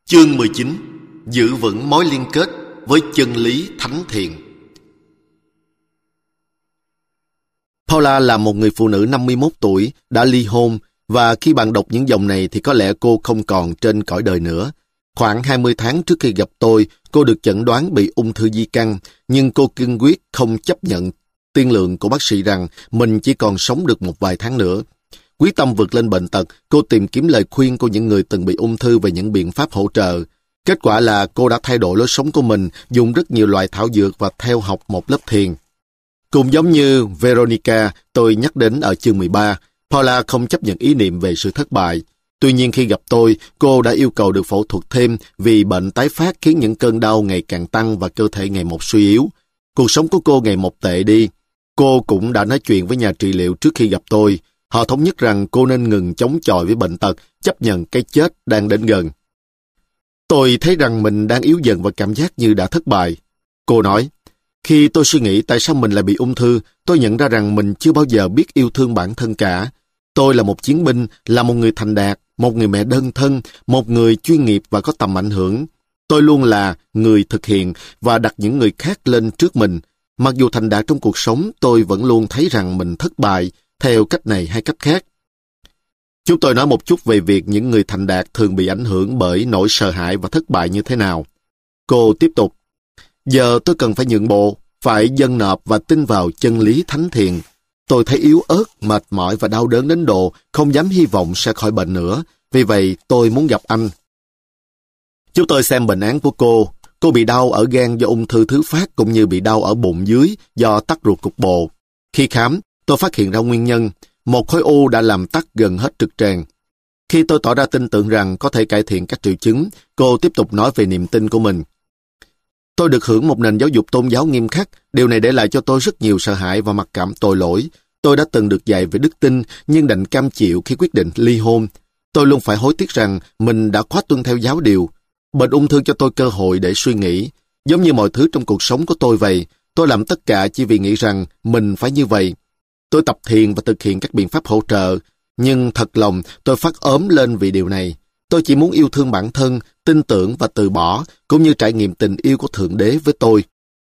Chương 19. Giữ vững mối liên kết với chân lý thánh thiện. Paula là một người phụ nữ 51 tuổi, đã ly hôn, và khi bạn đọc những dòng này thì có lẽ cô không còn trên cõi đời nữa. Khoảng 20 tháng trước khi gặp tôi, cô được chẩn đoán bị ung thư di căn, nhưng cô kiên quyết không chấp nhận tiên lượng của bác sĩ rằng mình chỉ còn sống được một vài tháng nữa. Quyết tâm vượt lên bệnh tật, cô tìm kiếm lời khuyên của những người từng bị ung thư về những biện pháp hỗ trợ. Kết quả là cô đã thay đổi lối sống của mình, dùng rất nhiều loại thảo dược và theo học một lớp thiền. Cũng giống như Veronica, tôi nhắc đến ở chương 13, Paula không chấp nhận ý niệm về sự thất bại. Tuy nhiên khi gặp tôi, cô đã yêu cầu được phẫu thuật thêm vì bệnh tái phát khiến những cơn đau ngày càng tăng và cơ thể ngày một suy yếu. Cuộc sống của cô ngày một tệ đi. Cô cũng đã nói chuyện với nhà trị liệu trước khi gặp tôi. Họ thống nhất rằng cô nên ngừng chống chọi với bệnh tật, chấp nhận cái chết đang đến gần. Tôi thấy rằng mình đang yếu dần và cảm giác như đã thất bại. Cô nói, khi tôi suy nghĩ tại sao mình lại bị ung thư, tôi nhận ra rằng mình chưa bao giờ biết yêu thương bản thân cả. Tôi là một chiến binh, là một người thành đạt, một người mẹ đơn thân, một người chuyên nghiệp và có tầm ảnh hưởng. Tôi luôn là người thực hiện và đặt những người khác lên trước mình. Mặc dù thành đạt trong cuộc sống, tôi vẫn luôn thấy rằng mình thất bại, theo cách này hay cách khác. Chúng tôi nói một chút về việc những người thành đạt thường bị ảnh hưởng bởi nỗi sợ hãi và thất bại như thế nào. Cô tiếp tục, giờ tôi cần phải nhượng bộ, phải dâng nộp và tin vào chân lý thánh thiện. Tôi thấy yếu ớt, mệt mỏi và đau đớn đến độ không dám hy vọng sẽ khỏi bệnh nữa. Vì vậy, tôi muốn gặp anh. Chúng tôi xem bệnh án của cô. Cô bị đau ở gan do ung thư thứ phát cũng như bị đau ở bụng dưới do tắc ruột cục bộ. Khi khám, tôi phát hiện ra nguyên nhân. Một khối u đã làm tắc gần hết trực tràng. Khi tôi tỏ ra tin tưởng rằng có thể cải thiện các triệu chứng, cô tiếp tục nói về niềm tin của mình. Tôi được hưởng một nền giáo dục tôn giáo nghiêm khắc. Điều này để lại cho tôi rất nhiều sợ hãi và mặc cảm tội lỗi. Tôi đã từng được dạy về đức tin, nhưng đành cam chịu khi quyết định ly hôn. Tôi luôn phải hối tiếc rằng mình đã quá tuân theo giáo điều. Bệnh ung thư cho tôi cơ hội để suy nghĩ. Giống như mọi thứ trong cuộc sống của tôi vậy, tôi làm tất cả chỉ vì nghĩ rằng mình phải như vậy. Tôi tập thiền và thực hiện các biện pháp hỗ trợ, nhưng thật lòng tôi phát ốm lên vì điều này. Tôi chỉ muốn yêu thương bản thân, tin tưởng và từ bỏ, cũng như trải nghiệm tình yêu của Thượng Đế với tôi.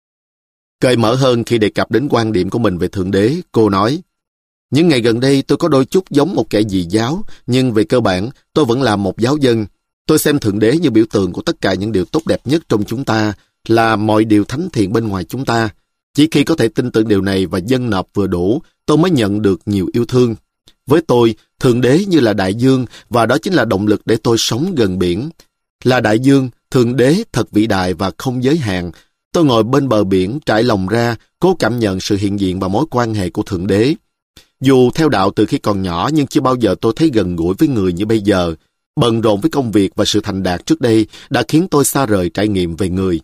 Cởi mở hơn khi đề cập đến quan điểm của mình về Thượng Đế, cô nói, những ngày gần đây tôi có đôi chút giống một kẻ dị giáo, nhưng về cơ bản tôi vẫn là một giáo dân. Tôi xem Thượng Đế như biểu tượng của tất cả những điều tốt đẹp nhất trong chúng ta, là mọi điều thánh thiện bên ngoài chúng ta. Chỉ khi có thể tin tưởng điều này và dâng nộp vừa đủ, tôi mới nhận được nhiều yêu thương. Với tôi, Thượng Đế như là đại dương, và đó chính là động lực để tôi sống gần biển. Là đại dương, Thượng Đế thật vĩ đại và không giới hạn. Tôi ngồi bên bờ biển, trải lòng ra, cố cảm nhận sự hiện diện và mối quan hệ của Thượng Đế. Dù theo đạo từ khi còn nhỏ, nhưng chưa bao giờ tôi thấy gần gũi với người như bây giờ. Bận rộn với công việc và sự thành đạt trước đây đã khiến tôi xa rời trải nghiệm về người.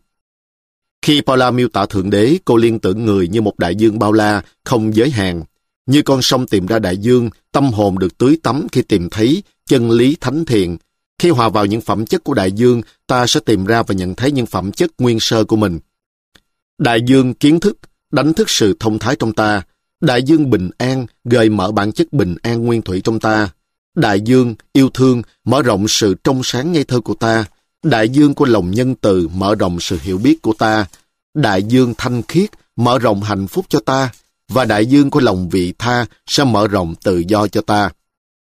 Khi Paula miêu tả Thượng Đế, cô liên tưởng người như một đại dương bao la, không giới hạn. Như con sông tìm ra đại dương, tâm hồn được tưới tắm khi tìm thấy chân lý thánh thiện. Khi hòa vào những phẩm chất của đại dương, ta sẽ tìm ra và nhận thấy những phẩm chất nguyên sơ của mình. Đại dương kiến thức, đánh thức sự thông thái trong ta. Đại dương bình an, gợi mở bản chất bình an nguyên thủy trong ta. Đại dương yêu thương, mở rộng sự trong sáng ngây thơ của ta. Đại dương của lòng nhân từ, mở rộng sự hiểu biết của ta. Đại dương thanh khiết, mở rộng hạnh phúc cho ta. Và đại dương của lòng vị tha sẽ mở rộng tự do cho ta.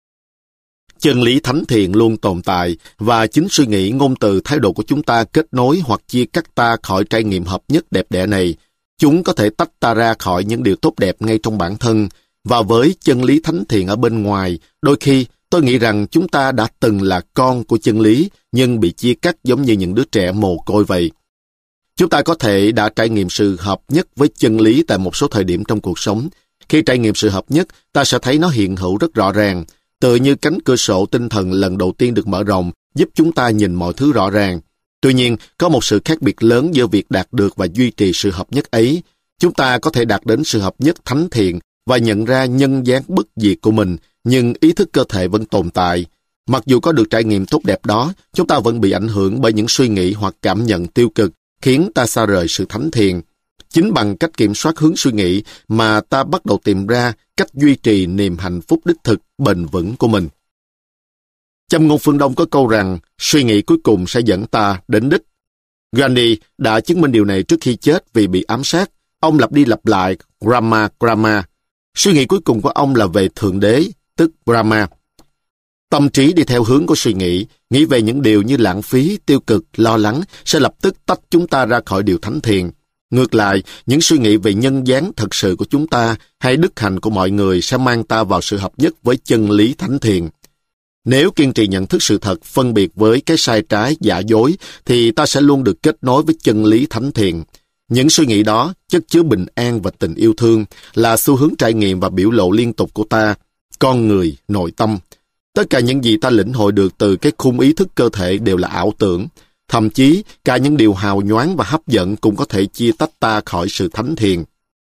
Chân lý thánh thiện luôn tồn tại, và chính suy nghĩ, ngôn từ, thái độ của chúng ta kết nối hoặc chia cắt ta khỏi trải nghiệm hợp nhất đẹp đẽ này. Chúng có thể tách ta ra khỏi những điều tốt đẹp ngay trong bản thân, và với chân lý thánh thiện ở bên ngoài, đôi khi tôi nghĩ rằng chúng ta đã từng là con của chân lý, nhưng bị chia cắt giống như những đứa trẻ mồ côi vậy. Chúng ta có thể đã trải nghiệm sự hợp nhất với chân lý tại một số thời điểm trong cuộc sống. Khi trải nghiệm sự hợp nhất, ta sẽ thấy nó hiện hữu rất rõ ràng, tựa như cánh cửa sổ tinh thần lần đầu tiên được mở rộng, giúp chúng ta nhìn mọi thứ rõ ràng. Tuy nhiên, có một sự khác biệt lớn giữa việc đạt được và duy trì sự hợp nhất ấy. Chúng ta có thể đạt đến sự hợp nhất thánh thiện và nhận ra nhân dáng bất diệt của mình, nhưng ý thức cơ thể vẫn tồn tại. Mặc dù có được trải nghiệm tốt đẹp đó, chúng ta vẫn bị ảnh hưởng bởi những suy nghĩ hoặc cảm nhận tiêu cực, khiến ta xa rời sự thánh thiện. Chính bằng cách kiểm soát hướng suy nghĩ mà ta bắt đầu tìm ra cách duy trì niềm hạnh phúc đích thực, bền vững của mình. Châm ngôn phương Đông có câu rằng, suy nghĩ cuối cùng sẽ dẫn ta đến đích. Gandhi đã chứng minh điều này trước khi chết vì bị ám sát. Ông lặp đi lặp lại Rama Krama. Suy nghĩ cuối cùng của ông là về Thượng Đế, tức Brahma. Tâm trí đi theo hướng của suy nghĩ về những điều như lãng phí, tiêu cực, lo lắng sẽ lập tức tách chúng ta ra khỏi điều thánh thiện. Ngược lại, những suy nghĩ về nhân dáng thật sự của chúng ta hay đức hạnh của mọi người sẽ mang ta vào sự hợp nhất với chân lý thánh thiện. Nếu kiên trì nhận thức sự thật phân biệt với cái sai trái, giả dối, thì ta sẽ luôn được kết nối với chân lý thánh thiện. Những suy nghĩ đó chất chứa bình an và tình yêu thương, là xu hướng trải nghiệm và biểu lộ liên tục của ta, con người, nội tâm. Tất cả những gì ta lĩnh hội được từ cái khung ý thức cơ thể đều là ảo tưởng. Thậm chí, cả những điều hào nhoáng và hấp dẫn cũng có thể chia tách ta khỏi sự thánh thiện.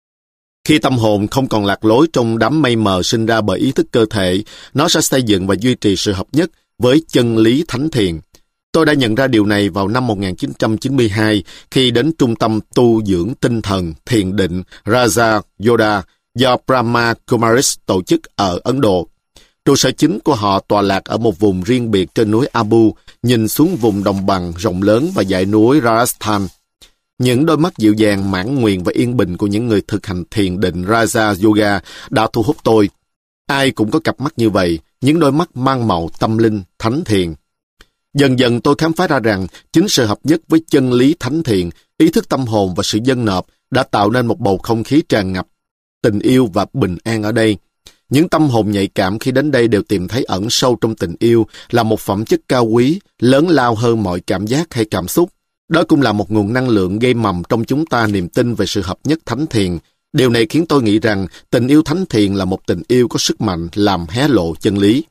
Khi tâm hồn không còn lạc lối trong đám mây mờ sinh ra bởi ý thức cơ thể, nó sẽ xây dựng và duy trì sự hợp nhất với chân lý thánh thiện. Tôi đã nhận ra điều này vào năm 1992 khi đến trung tâm tu dưỡng tinh thần thiền định Raja Yoga do Brahma Kumaris tổ chức ở Ấn Độ. Trụ sở chính của họ tọa lạc ở một vùng riêng biệt trên núi Abu, nhìn xuống vùng đồng bằng rộng lớn và dãy núi Rajasthan. Những đôi mắt dịu dàng, mãn nguyện và yên bình của những người thực hành thiền định Raja Yoga đã thu hút tôi. Ai cũng có cặp mắt như vậy, những đôi mắt mang màu tâm linh, thánh thiện. Dần dần tôi khám phá ra rằng chính sự hợp nhất với chân lý thánh thiện, ý thức tâm hồn và sự dâng nộp đã tạo nên một bầu không khí tràn ngập tình yêu và bình an ở đây. Những tâm hồn nhạy cảm khi đến đây đều tìm thấy ẩn sâu trong tình yêu là một phẩm chất cao quý, lớn lao hơn mọi cảm giác hay cảm xúc. Đó cũng là một nguồn năng lượng gây mầm trong chúng ta niềm tin về sự hợp nhất thánh thiện. Điều này khiến tôi nghĩ rằng tình yêu thánh thiện là một tình yêu có sức mạnh làm hé lộ chân lý.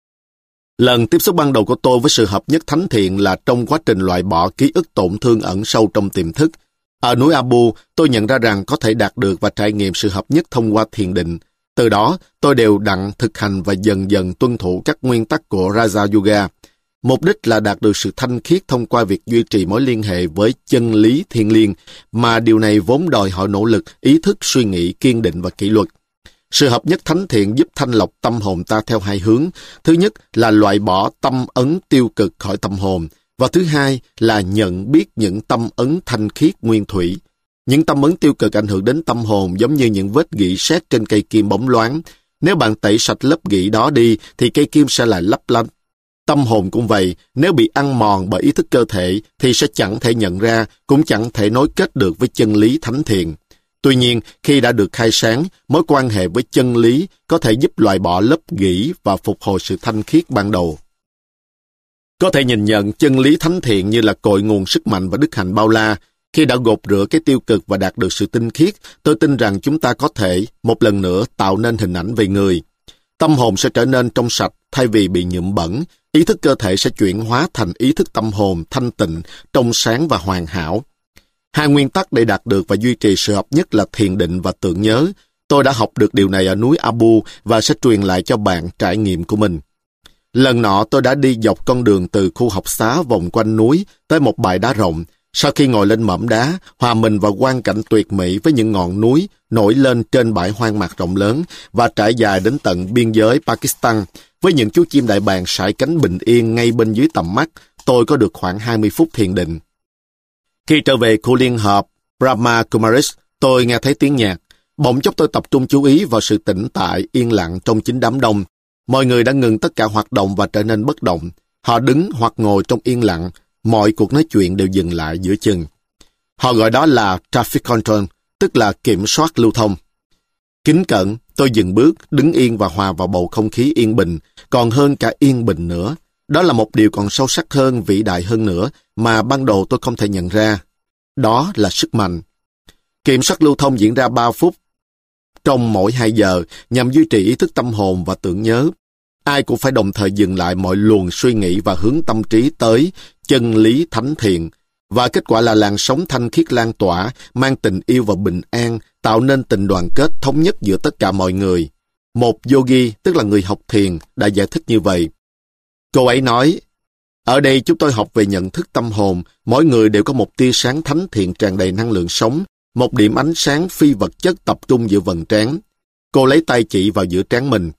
Lần tiếp xúc ban đầu của tôi với sự hợp nhất thánh thiện là trong quá trình loại bỏ ký ức tổn thương ẩn sâu trong tiềm thức. Ở núi Abu, tôi nhận ra rằng có thể đạt được và trải nghiệm sự hợp nhất thông qua thiền định. Từ đó, tôi đều đặn thực hành và dần dần tuân thủ các nguyên tắc của Raja Yoga. Mục đích là đạt được sự thanh khiết thông qua việc duy trì mối liên hệ với chân lý thiêng liêng, mà điều này vốn đòi hỏi nỗ lực, ý thức, suy nghĩ, kiên định và kỷ luật. Sự hợp nhất thánh thiện giúp thanh lọc tâm hồn ta theo hai hướng. Thứ nhất là loại bỏ tâm ấn tiêu cực khỏi tâm hồn, và thứ hai là nhận biết những tâm ấn thanh khiết nguyên thủy. Những tâm ấn tiêu cực ảnh hưởng đến tâm hồn giống như những vết gỉ sét trên cây kim bóng loáng. Nếu bạn tẩy sạch lớp gỉ đó đi, thì cây kim sẽ lại lấp lánh. Tâm hồn cũng vậy, nếu bị ăn mòn bởi ý thức cơ thể, thì sẽ chẳng thể nhận ra, cũng chẳng thể nối kết được với chân lý thánh thiện. Tuy nhiên, khi đã được khai sáng, mối quan hệ với chân lý có thể giúp loại bỏ lớp gỉ và phục hồi sự thanh khiết ban đầu. Có thể nhìn nhận chân lý thánh thiện như là cội nguồn sức mạnh và đức hạnh bao la. Khi đã gột rửa cái tiêu cực và đạt được sự tinh khiết, tôi tin rằng chúng ta có thể, một lần nữa, tạo nên hình ảnh về người. Tâm hồn sẽ trở nên trong sạch thay vì bị nhuộm bẩn. Ý thức cơ thể sẽ chuyển hóa thành ý thức tâm hồn thanh tịnh, trong sáng và hoàn hảo. Hai nguyên tắc để đạt được và duy trì sự hợp nhất là thiền định và tưởng nhớ. Tôi đã học được điều này ở núi Abu và sẽ truyền lại cho bạn trải nghiệm của mình. Lần nọ tôi đã đi dọc con đường từ khu học xá vòng quanh núi tới một bãi đá rộng. Sau khi ngồi lên mỏm đá, hòa mình vào quang cảnh tuyệt mỹ với những ngọn núi nổi lên trên bãi hoang mạc rộng lớn và trải dài đến tận biên giới Pakistan, với những chú chim đại bàng sải cánh bình yên ngay bên dưới tầm mắt, tôi có được khoảng 20 phút thiền định. Khi trở về khu liên hợp Brahma Kumaris, tôi nghe thấy tiếng nhạc. Bỗng chốc tôi tập trung chú ý vào sự tĩnh tại, yên lặng trong chính đám đông. Mọi người đã ngừng tất cả hoạt động và trở nên bất động. Họ đứng hoặc ngồi trong yên lặng. Mọi cuộc nói chuyện đều dừng lại giữa chừng. Họ gọi đó là traffic control, tức là kiểm soát lưu thông. Kính cẩn, tôi dừng bước, đứng yên và hòa vào bầu không khí yên bình, còn hơn cả yên bình nữa. Đó là một điều còn sâu sắc hơn, vĩ đại hơn nữa, mà ban đầu tôi không thể nhận ra. Đó là sức mạnh. Kiểm soát lưu thông diễn ra 3 phút trong mỗi 2 giờ nhằm duy trì ý thức tâm hồn và tưởng nhớ. Ai cũng phải đồng thời dừng lại mọi luồng suy nghĩ và hướng tâm trí tới chân lý thánh thiện. Và kết quả là làn sóng thanh khiết lan tỏa, mang tình yêu và bình an, tạo nên tình đoàn kết thống nhất giữa tất cả mọi người. Một yogi, tức là người học thiền, đã giải thích như vậy. Cô ấy nói, ở đây chúng tôi học về nhận thức tâm hồn, mỗi người đều có một tia sáng thánh thiện tràn đầy năng lượng sống, một điểm ánh sáng phi vật chất tập trung giữa vầng trán. Cô lấy tay chỉ vào giữa trán mình.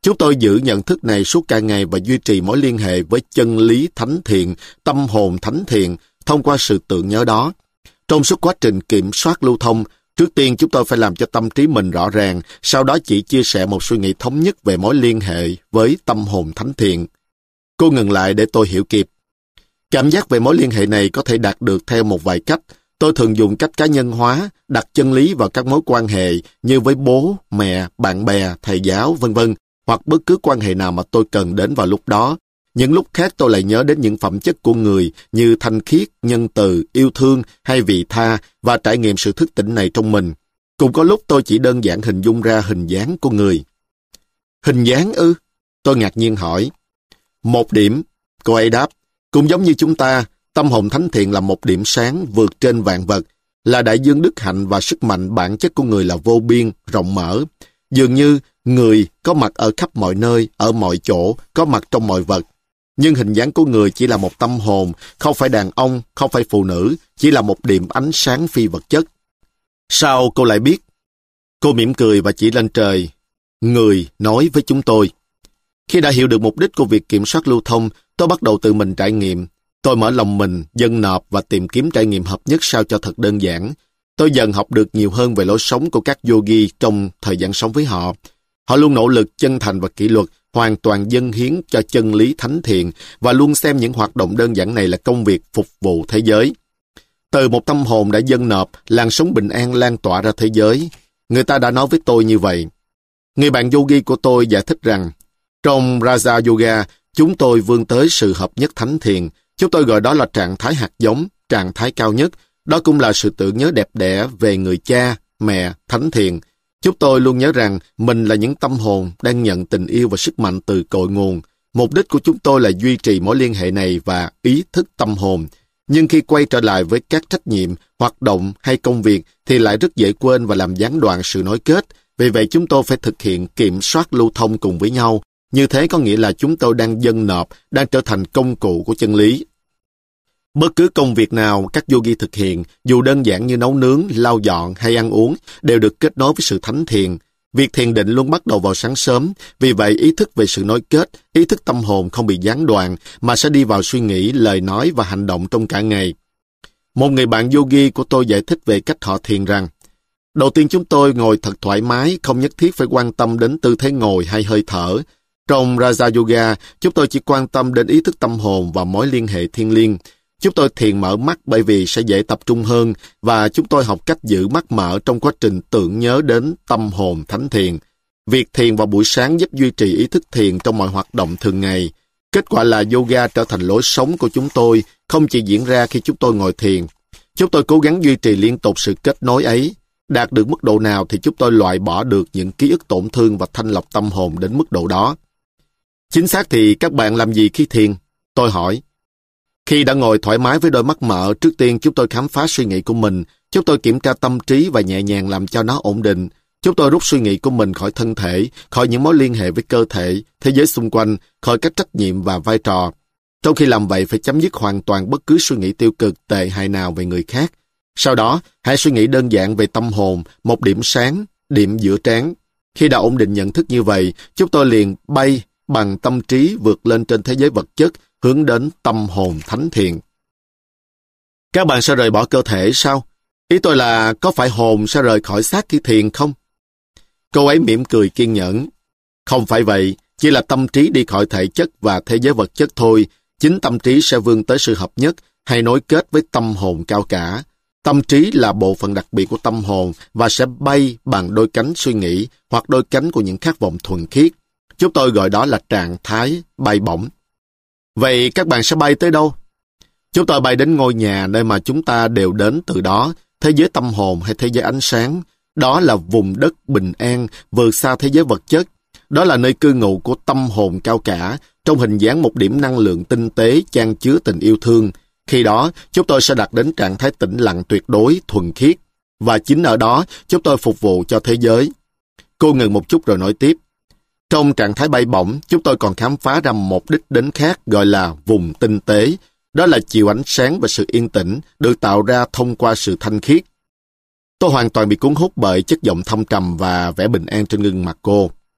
Chúng tôi giữ nhận thức này suốt cả ngày và duy trì mối liên hệ với chân lý thánh thiện, tâm hồn thánh thiện, thông qua sự tưởng nhớ đó. Trong suốt quá trình kiểm soát lưu thông, trước tiên chúng tôi phải làm cho tâm trí mình rõ ràng, sau đó chỉ chia sẻ một suy nghĩ thống nhất về mối liên hệ với tâm hồn thánh thiện. Cô ngừng lại để tôi hiểu kịp. Cảm giác về mối liên hệ này có thể đạt được theo một vài cách. Tôi thường dùng cách cá nhân hóa, đặt chân lý vào các mối quan hệ như với bố, mẹ, bạn bè, thầy giáo, vân vân, hoặc bất cứ quan hệ nào mà tôi cần đến vào lúc đó. Những lúc khác tôi lại nhớ đến những phẩm chất của người như thanh khiết, nhân từ, yêu thương hay vị tha và trải nghiệm sự thức tỉnh này trong mình. Cũng có lúc tôi chỉ đơn giản hình dung ra hình dáng của người. Hình dáng ư? Tôi ngạc nhiên hỏi. Một điểm, cô ấy đáp. Cũng giống như chúng ta, tâm hồn thánh thiện là một điểm sáng vượt trên vạn vật, là đại dương đức hạnh và sức mạnh. Bản chất của người là vô biên, rộng mở. Dường như người có mặt ở khắp mọi nơi, ở mọi chỗ, có mặt trong mọi vật. Nhưng hình dáng của người chỉ là một tâm hồn, không phải đàn ông, không phải phụ nữ, chỉ là một điểm ánh sáng phi vật chất. Sao cô lại biết? Cô mỉm cười và chỉ lên trời. Người nói với chúng tôi. Khi đã hiểu được mục đích của việc kiểm soát lưu thông, tôi bắt đầu tự mình trải nghiệm. Tôi mở lòng mình, dâng nộp và tìm kiếm trải nghiệm hợp nhất sao cho thật đơn giản. Tôi dần học được nhiều hơn về lối sống của các yogi trong thời gian sống với họ. Họ luôn nỗ lực chân thành và kỷ luật, hoàn toàn dâng hiến cho chân lý thánh thiện và luôn xem những hoạt động đơn giản này là công việc phục vụ thế giới. Từ một tâm hồn đã dâng nộp, làn sóng bình an lan tỏa ra thế giới. Người ta đã nói với tôi như vậy. Người bạn yogi của tôi giải thích rằng, trong Raja Yoga, chúng tôi vươn tới sự hợp nhất thánh thiện. Chúng tôi gọi đó là trạng thái hạt giống, trạng thái cao nhất. Đó cũng là sự tưởng nhớ đẹp đẽ về người cha, mẹ, thánh thiện. Chúng tôi luôn nhớ rằng mình là những tâm hồn đang nhận tình yêu và sức mạnh từ cội nguồn. Mục đích của chúng tôi là duy trì mối liên hệ này và ý thức tâm hồn. Nhưng khi quay trở lại với các trách nhiệm, hoạt động hay công việc thì lại rất dễ quên và làm gián đoạn sự nối kết. Vì vậy chúng tôi phải thực hiện kiểm soát lưu thông cùng với nhau. Như thế có nghĩa là chúng tôi đang dâng nộp, đang trở thành công cụ của chân lý. Bất cứ công việc nào các yogi thực hiện, dù đơn giản như nấu nướng, lau dọn hay ăn uống, đều được kết nối với sự thánh thiện. Việc thiền định luôn bắt đầu vào sáng sớm, vì vậy ý thức về sự nối kết, ý thức tâm hồn không bị gián đoạn, mà sẽ đi vào suy nghĩ, lời nói và hành động trong cả ngày. Một người bạn yogi của tôi giải thích về cách họ thiền rằng, đầu tiên chúng tôi ngồi thật thoải mái, không nhất thiết phải quan tâm đến tư thế ngồi hay hơi thở. Trong Raja Yoga, chúng tôi chỉ quan tâm đến ý thức tâm hồn và mối liên hệ thiêng liêng. Chúng tôi thiền mở mắt bởi vì sẽ dễ tập trung hơn và chúng tôi học cách giữ mắt mở trong quá trình tưởng nhớ đến tâm hồn thánh thiện. Việc thiền vào buổi sáng giúp duy trì ý thức thiền trong mọi hoạt động thường ngày. Kết quả là yoga trở thành lối sống của chúng tôi, không chỉ diễn ra khi chúng tôi ngồi thiền. Chúng tôi cố gắng duy trì liên tục sự kết nối ấy. Đạt được mức độ nào thì chúng tôi loại bỏ được những ký ức tổn thương và thanh lọc tâm hồn đến mức độ đó. Chính xác thì các bạn làm gì khi thiền? Tôi hỏi. Khi đã ngồi thoải mái với đôi mắt mở, trước tiên chúng tôi khám phá suy nghĩ của mình. Chúng tôi kiểm tra tâm trí và nhẹ nhàng làm cho nó ổn định. Chúng tôi rút suy nghĩ của mình khỏi thân thể, khỏi những mối liên hệ với cơ thể, thế giới xung quanh, khỏi các trách nhiệm và vai trò. Trong khi làm vậy phải chấm dứt hoàn toàn bất cứ suy nghĩ tiêu cực, tệ hại nào về người khác. Sau đó, hãy suy nghĩ đơn giản về tâm hồn, một điểm sáng, điểm giữa trán. Khi đã ổn định nhận thức như vậy, chúng tôi liền bay bằng tâm trí vượt lên trên thế giới vật chất, hướng đến tâm hồn thánh thiện. Các bạn sẽ rời bỏ cơ thể sao? Ý tôi là có phải hồn sẽ rời khỏi xác khi thiền không? Cô ấy mỉm cười kiên nhẫn. Không phải vậy, chỉ là tâm trí đi khỏi thể chất và thế giới vật chất thôi. Chính tâm trí sẽ vươn tới sự hợp nhất hay nối kết với tâm hồn cao cả. Tâm trí là bộ phận đặc biệt của tâm hồn và sẽ bay bằng đôi cánh suy nghĩ hoặc đôi cánh của những khát vọng thuần khiết. Chúng tôi gọi đó là trạng thái bay bổng. Vậy các bạn sẽ bay tới đâu? Chúng tôi bay đến ngôi nhà nơi mà chúng ta đều đến từ đó, thế giới tâm hồn hay thế giới ánh sáng. Đó là vùng đất bình an, vượt xa thế giới vật chất. Đó là nơi cư ngụ của tâm hồn cao cả, trong hình dáng một điểm năng lượng tinh tế chan chứa tình yêu thương. Khi đó, chúng tôi sẽ đạt đến trạng thái tĩnh lặng tuyệt đối, thuần khiết. Và chính ở đó, chúng tôi phục vụ cho thế giới. Cô ngừng một chút rồi nói tiếp. Trong trạng thái bay bổng, chúng tôi còn khám phá ra một đích đến khác gọi là vùng tinh tế. Đó là chiều ánh sáng và sự yên tĩnh được tạo ra thông qua sự thanh khiết. Tôi hoàn toàn bị cuốn hút bởi chất giọng thâm trầm và vẻ bình an trên gương mặt cô.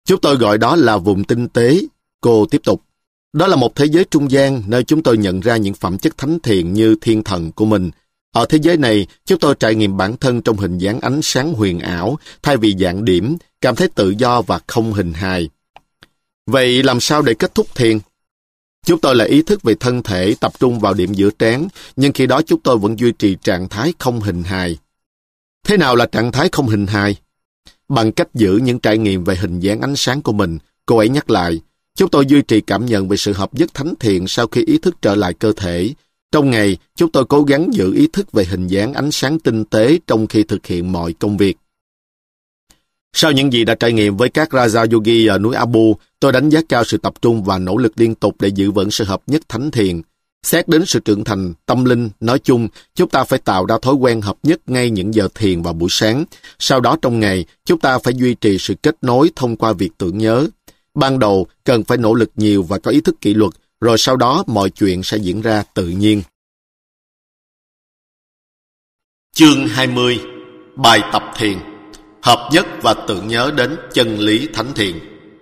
Chúng tôi gọi đó là vùng tinh tế. Cô tiếp tục. Đó là một thế giới trung gian nơi chúng tôi nhận ra những phẩm chất thánh thiện như thiên thần của mình. Ở thế giới này, chúng tôi trải nghiệm bản thân trong hình dáng ánh sáng huyền ảo, thay vì dạng điểm, cảm thấy tự do và không hình hài. Vậy làm sao để kết thúc thiền? Chúng tôi là ý thức về thân thể tập trung vào điểm giữa trán, nhưng khi đó chúng tôi vẫn duy trì trạng thái không hình hài. Thế nào là trạng thái không hình hài? Bằng cách giữ những trải nghiệm về hình dáng ánh sáng của mình, cô ấy nhắc lại, chúng tôi duy trì cảm nhận về sự hợp nhất thánh thiện sau khi ý thức trở lại cơ thể. Trong ngày, chúng tôi cố gắng giữ ý thức về hình dáng ánh sáng tinh tế trong khi thực hiện mọi công việc. Sau những gì đã trải nghiệm với các Raja Yogi ở núi Abu, tôi đánh giá cao sự tập trung và nỗ lực liên tục để giữ vững sự hợp nhất thánh thiện. Xét đến sự trưởng thành, tâm linh, nói chung, chúng ta phải tạo ra thói quen hợp nhất ngay những giờ thiền vào buổi sáng. Sau đó trong ngày, chúng ta phải duy trì sự kết nối thông qua việc tưởng nhớ. Ban đầu, cần phải nỗ lực nhiều và có ý thức kỷ luật, rồi sau đó mọi chuyện sẽ diễn ra tự nhiên. Chương 20. Bài tập thiền. Hợp nhất và tưởng nhớ đến chân lý thánh thiện.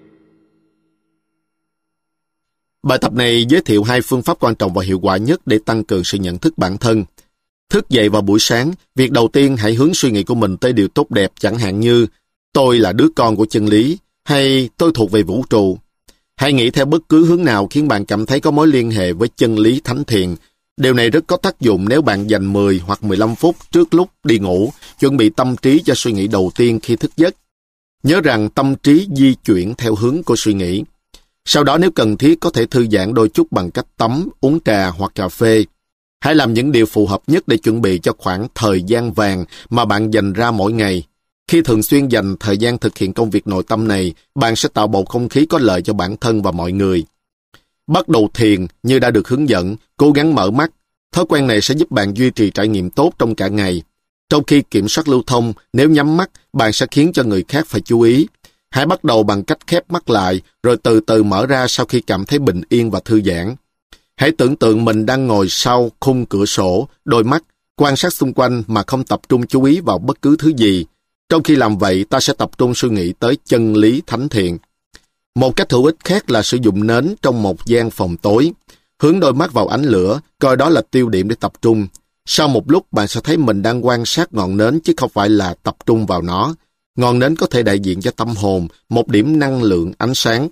Bài tập này giới thiệu 2 phương pháp quan trọng và hiệu quả nhất để tăng cường sự nhận thức bản thân. Thức dậy vào buổi sáng, việc đầu tiên hãy hướng suy nghĩ của mình tới điều tốt đẹp, chẳng hạn như tôi là đứa con của chân lý, hay tôi thuộc về vũ trụ. Hãy nghĩ theo bất cứ hướng nào khiến bạn cảm thấy có mối liên hệ với chân lý thánh thiện. Điều này rất có tác dụng nếu bạn dành 10 hoặc 15 phút trước lúc đi ngủ, chuẩn bị tâm trí cho suy nghĩ đầu tiên khi thức giấc. Nhớ rằng tâm trí di chuyển theo hướng của suy nghĩ. Sau đó nếu cần thiết có thể thư giãn đôi chút bằng cách tắm, uống trà hoặc cà phê. Hãy làm những điều phù hợp nhất để chuẩn bị cho khoảng thời gian vàng mà bạn dành ra mỗi ngày. Khi thường xuyên dành thời gian thực hiện công việc nội tâm này, bạn sẽ tạo bầu không khí có lợi cho bản thân và mọi người. Bắt đầu thiền như đã được hướng dẫn, cố gắng mở mắt. Thói quen này sẽ giúp bạn duy trì trải nghiệm tốt trong cả ngày. Trong khi kiểm soát lưu thông, nếu nhắm mắt, bạn sẽ khiến cho người khác phải chú ý. Hãy bắt đầu bằng cách khép mắt lại, rồi từ từ mở ra sau khi cảm thấy bình yên và thư giãn. Hãy tưởng tượng mình đang ngồi sau khung cửa sổ, đôi mắt, quan sát xung quanh mà không tập trung chú ý vào bất cứ thứ gì. Trong khi làm vậy, ta sẽ tập trung suy nghĩ tới chân lý thánh thiện. Một cách hữu ích khác là sử dụng nến trong một gian phòng tối. Hướng đôi mắt vào ánh lửa, coi đó là tiêu điểm để tập trung. Sau một lúc, bạn sẽ thấy mình đang quan sát ngọn nến chứ không phải là tập trung vào nó. Ngọn nến có thể đại diện cho tâm hồn, một điểm năng lượng ánh sáng.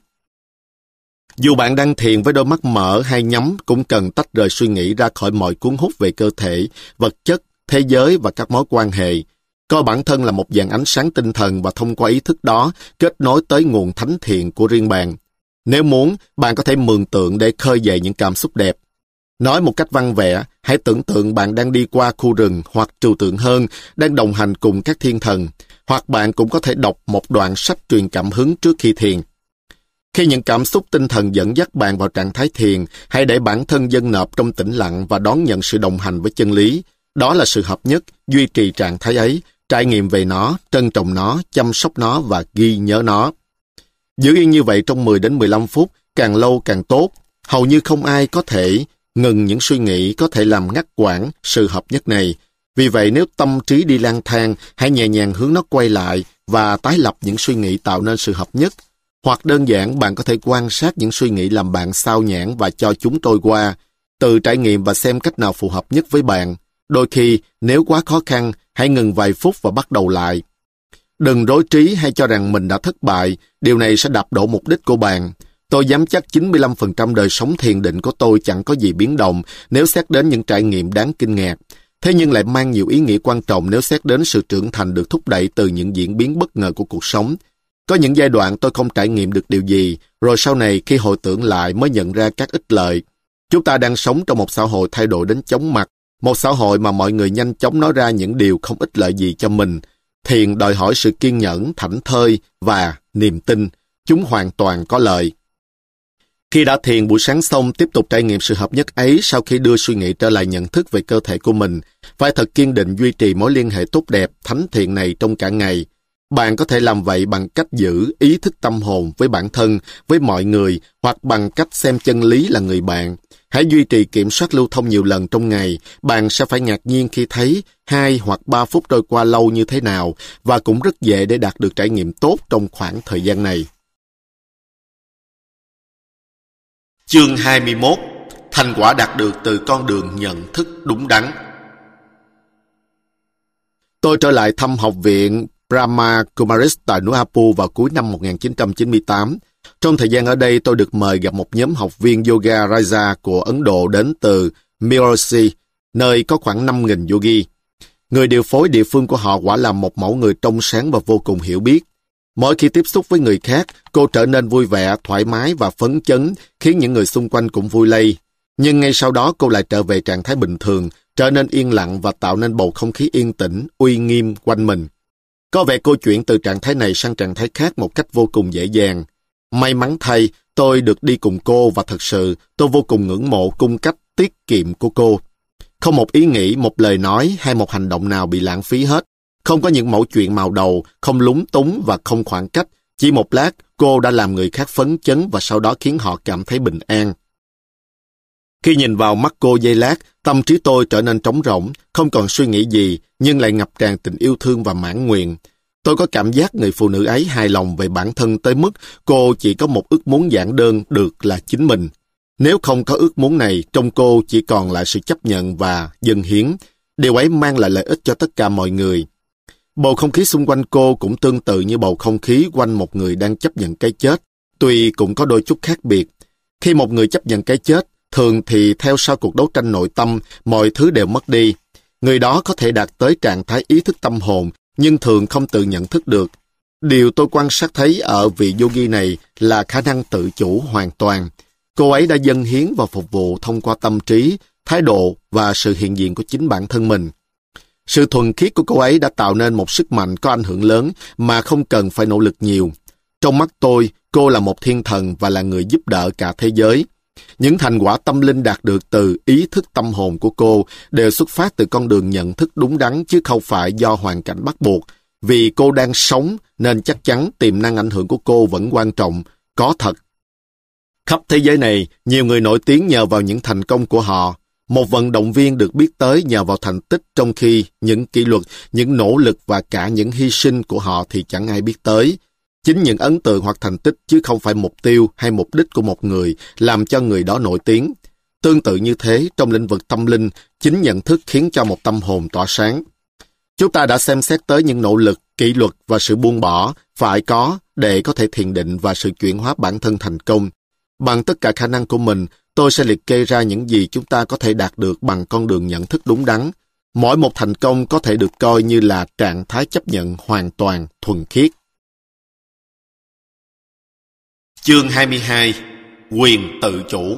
Dù bạn đang thiền với đôi mắt mở hay nhắm, cũng cần tách rời suy nghĩ ra khỏi mọi cuốn hút về cơ thể, vật chất, thế giới và các mối quan hệ. Coi bản thân là một dạng ánh sáng tinh thần và thông qua ý thức đó kết nối tới nguồn thánh thiện của riêng bạn. Nếu muốn, bạn có thể mường tượng để khơi dậy những cảm xúc đẹp. Nói một cách văn vẽ, hãy tưởng tượng bạn đang đi qua khu rừng hoặc trừu tượng hơn, đang đồng hành cùng các thiên thần. Hoặc bạn cũng có thể đọc một đoạn sách truyền cảm hứng trước khi thiền. Khi những cảm xúc tinh thần dẫn dắt bạn vào trạng thái thiền, hãy để bản thân dâng nộp trong tĩnh lặng và đón nhận sự đồng hành với chân lý. Đó là sự hợp nhất, duy trì trạng thái ấy, trải nghiệm về nó, trân trọng nó, chăm sóc nó và ghi nhớ nó. Giữ yên như vậy trong 10 đến 15 phút, càng lâu càng tốt. Hầu như không ai có thể ngừng những suy nghĩ có thể làm ngắt quãng sự hợp nhất này. Vì vậy nếu tâm trí đi lang thang, hãy nhẹ nhàng hướng nó quay lại và tái lập những suy nghĩ tạo nên sự hợp nhất. Hoặc đơn giản bạn có thể quan sát những suy nghĩ làm bạn xao nhãng và cho chúng trôi qua, tự trải nghiệm và xem cách nào phù hợp nhất với bạn. Đôi khi, nếu quá khó khăn, hãy ngừng vài phút và bắt đầu lại. Đừng rối trí hay cho rằng mình đã thất bại, điều này sẽ đập đổ mục đích của bạn. Tôi dám chắc 95% đời sống thiền định của tôi chẳng có gì biến động nếu xét đến những trải nghiệm đáng kinh ngạc. Thế nhưng lại mang nhiều ý nghĩa quan trọng nếu xét đến sự trưởng thành được thúc đẩy từ những diễn biến bất ngờ của cuộc sống. Có những giai đoạn tôi không trải nghiệm được điều gì, rồi sau này khi hồi tưởng lại mới nhận ra các ích lợi. Chúng ta đang sống trong một xã hội thay đổi đến chóng mặt, một xã hội mà mọi người nhanh chóng nói ra những điều không ích lợi gì cho mình. Thiền đòi hỏi sự kiên nhẫn, thảnh thơi và niềm tin. Chúng hoàn toàn có lợi. Khi đã thiền buổi sáng xong, tiếp tục trải nghiệm sự hợp nhất ấy sau khi đưa suy nghĩ trở lại nhận thức về cơ thể của mình. Phải thật kiên định duy trì mối liên hệ tốt đẹp, thánh thiện này trong cả ngày. Bạn có thể làm vậy bằng cách giữ ý thức tâm hồn với bản thân, với mọi người, hoặc bằng cách xem chân lý là người bạn. Hãy duy trì kiểm soát lưu thông nhiều lần trong ngày. Bạn sẽ phải ngạc nhiên khi thấy 2 hoặc 3 phút trôi qua lâu như thế nào, và cũng rất dễ để đạt được trải nghiệm tốt trong khoảng thời gian này. Chương 21. Thành quả đạt được từ con đường nhận thức đúng đắn. Tôi trở lại thăm học viện Brahma Kumaris tại núi Apu vào cuối năm 1998. Trong thời gian ở đây, tôi được mời gặp một nhóm học viên Yoga Raja của Ấn Độ đến từ Mirashi, nơi có khoảng 5.000 yogi. Người điều phối địa phương của họ quả là một mẫu người trong sáng và vô cùng hiểu biết. Mỗi khi tiếp xúc với người khác, cô trở nên vui vẻ, thoải mái và phấn chấn, khiến những người xung quanh cũng vui lây. Nhưng ngay sau đó cô lại trở về trạng thái bình thường, trở nên yên lặng và tạo nên bầu không khí yên tĩnh, uy nghiêm quanh mình. Có vẻ cô chuyển từ trạng thái này sang trạng thái khác một cách vô cùng dễ dàng. May mắn thay, tôi được đi cùng cô và thật sự tôi vô cùng ngưỡng mộ cung cách tiết kiệm của cô. Không một ý nghĩ, một lời nói hay một hành động nào bị lãng phí hết. Không có những mẩu chuyện màu đầu, không lúng túng và không khoảng cách. Chỉ một lát, cô đã làm người khác phấn chấn và sau đó khiến họ cảm thấy bình an. Khi nhìn vào mắt cô giây lát, tâm trí tôi trở nên trống rỗng, không còn suy nghĩ gì, nhưng lại ngập tràn tình yêu thương và mãn nguyện. Tôi có cảm giác người phụ nữ ấy hài lòng về bản thân tới mức cô chỉ có một ước muốn giản đơn được là chính mình. Nếu không có ước muốn này, trong cô chỉ còn lại sự chấp nhận và dâng hiến. Điều ấy mang lại lợi ích cho tất cả mọi người. Bầu không khí xung quanh cô cũng tương tự như bầu không khí quanh một người đang chấp nhận cái chết, tuy cũng có đôi chút khác biệt. Khi một người chấp nhận cái chết, thường thì theo sau cuộc đấu tranh nội tâm, mọi thứ đều mất đi. Người đó có thể đạt tới trạng thái ý thức tâm hồn, nhưng thường không tự nhận thức được. Điều tôi quan sát thấy ở vị yogi này là khả năng tự chủ hoàn toàn. Cô ấy đã dâng hiến và phục vụ thông qua tâm trí, thái độ và sự hiện diện của chính bản thân mình. Sự thuần khiết của cô ấy đã tạo nên một sức mạnh có ảnh hưởng lớn mà không cần phải nỗ lực nhiều. Trong mắt tôi, cô là một thiên thần và là người giúp đỡ cả thế giới. Những thành quả tâm linh đạt được từ ý thức tâm hồn của cô đều xuất phát từ con đường nhận thức đúng đắn chứ không phải do hoàn cảnh bắt buộc. Vì cô đang sống nên chắc chắn tiềm năng ảnh hưởng của cô vẫn quan trọng, có thật. Khắp thế giới này, nhiều người nổi tiếng nhờ vào những thành công của họ. Một vận động viên được biết tới nhờ vào thành tích, trong khi những kỷ luật, những nỗ lực và cả những hy sinh của họ thì chẳng ai biết tới. Chính những ấn tượng hoặc thành tích chứ không phải mục tiêu hay mục đích của một người làm cho người đó nổi tiếng. Tương tự như thế, trong lĩnh vực tâm linh, chính nhận thức khiến cho một tâm hồn tỏa sáng. Chúng ta đã xem xét tới những nỗ lực, kỷ luật và sự buông bỏ phải có để có thể thiền định và sự chuyển hóa bản thân thành công. Bằng tất cả khả năng của mình, tôi sẽ liệt kê ra những gì chúng ta có thể đạt được bằng con đường nhận thức đúng đắn. Mỗi một thành công có thể được coi như là trạng thái chấp nhận hoàn toàn, thuần khiết. Chương 22. Quyền tự chủ.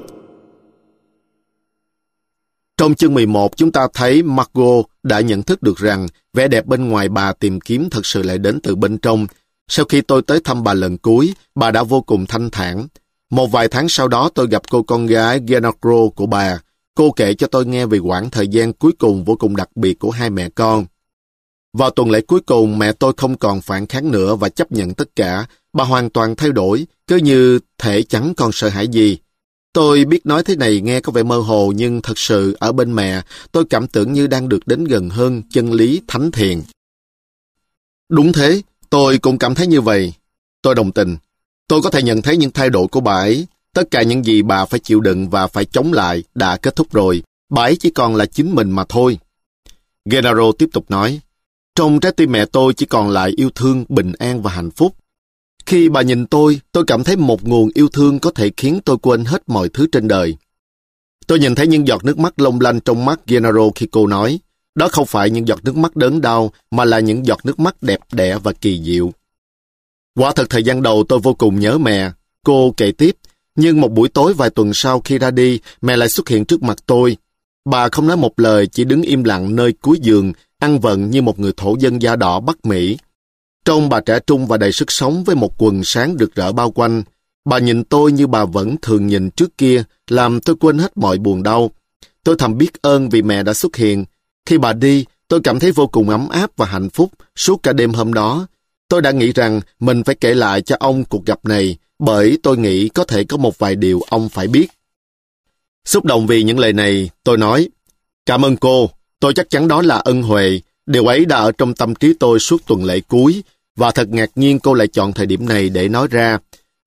Trong chương 11, chúng ta thấy Margot đã nhận thức được rằng vẻ đẹp bên ngoài bà tìm kiếm thật sự lại đến từ bên trong. Sau khi tôi tới thăm bà lần cuối, bà đã vô cùng thanh thản. Một vài tháng sau đó tôi gặp cô con gái Genaro của bà. Cô kể cho tôi nghe về quãng thời gian cuối cùng vô cùng đặc biệt của hai mẹ con. Vào tuần lễ cuối cùng, mẹ tôi không còn phản kháng nữa và chấp nhận tất cả. Bà hoàn toàn thay đổi, cứ như thể chẳng còn sợ hãi gì. Tôi biết nói thế này nghe có vẻ mơ hồ, nhưng thật sự ở bên mẹ, tôi cảm tưởng như đang được đến gần hơn chân lý thánh thiền. Đúng thế, tôi cũng cảm thấy như vậy. Tôi đồng tình. Tôi có thể nhận thấy những thay đổi của bà ấy. Tất cả những gì bà phải chịu đựng và phải chống lại đã kết thúc rồi. Bà ấy chỉ còn là chính mình mà thôi. Genaro tiếp tục nói, trong trái tim mẹ tôi chỉ còn lại yêu thương, bình an và hạnh phúc. Khi bà nhìn tôi cảm thấy một nguồn yêu thương có thể khiến tôi quên hết mọi thứ trên đời. Tôi nhìn thấy những giọt nước mắt long lanh trong mắt Genaro khi cô nói, đó không phải những giọt nước mắt đớn đau, mà là những giọt nước mắt đẹp đẽ và kỳ diệu. Quả thật thời gian đầu tôi vô cùng nhớ mẹ, cô kể tiếp, nhưng một buổi tối vài tuần sau khi ra đi, mẹ lại xuất hiện trước mặt tôi. Bà không nói một lời, chỉ đứng im lặng nơi cuối giường, ăn vận như một người thổ dân da đỏ Bắc Mỹ. Trông bà trẻ trung và đầy sức sống với một quần sáng rực rỡ bao quanh. Bà nhìn tôi như bà vẫn thường nhìn trước kia, làm tôi quên hết mọi buồn đau. Tôi thầm biết ơn vì mẹ đã xuất hiện. Khi bà đi, tôi cảm thấy vô cùng ấm áp và hạnh phúc suốt cả đêm hôm đó. Tôi đã nghĩ rằng mình phải kể lại cho ông cuộc gặp này, bởi tôi nghĩ có thể có một vài điều ông phải biết. Xúc động vì những lời này, tôi nói, cảm ơn cô, tôi chắc chắn đó là ân huệ. Điều ấy đã ở trong tâm trí tôi suốt tuần lễ cuối, và thật ngạc nhiên cô lại chọn thời điểm này để nói ra.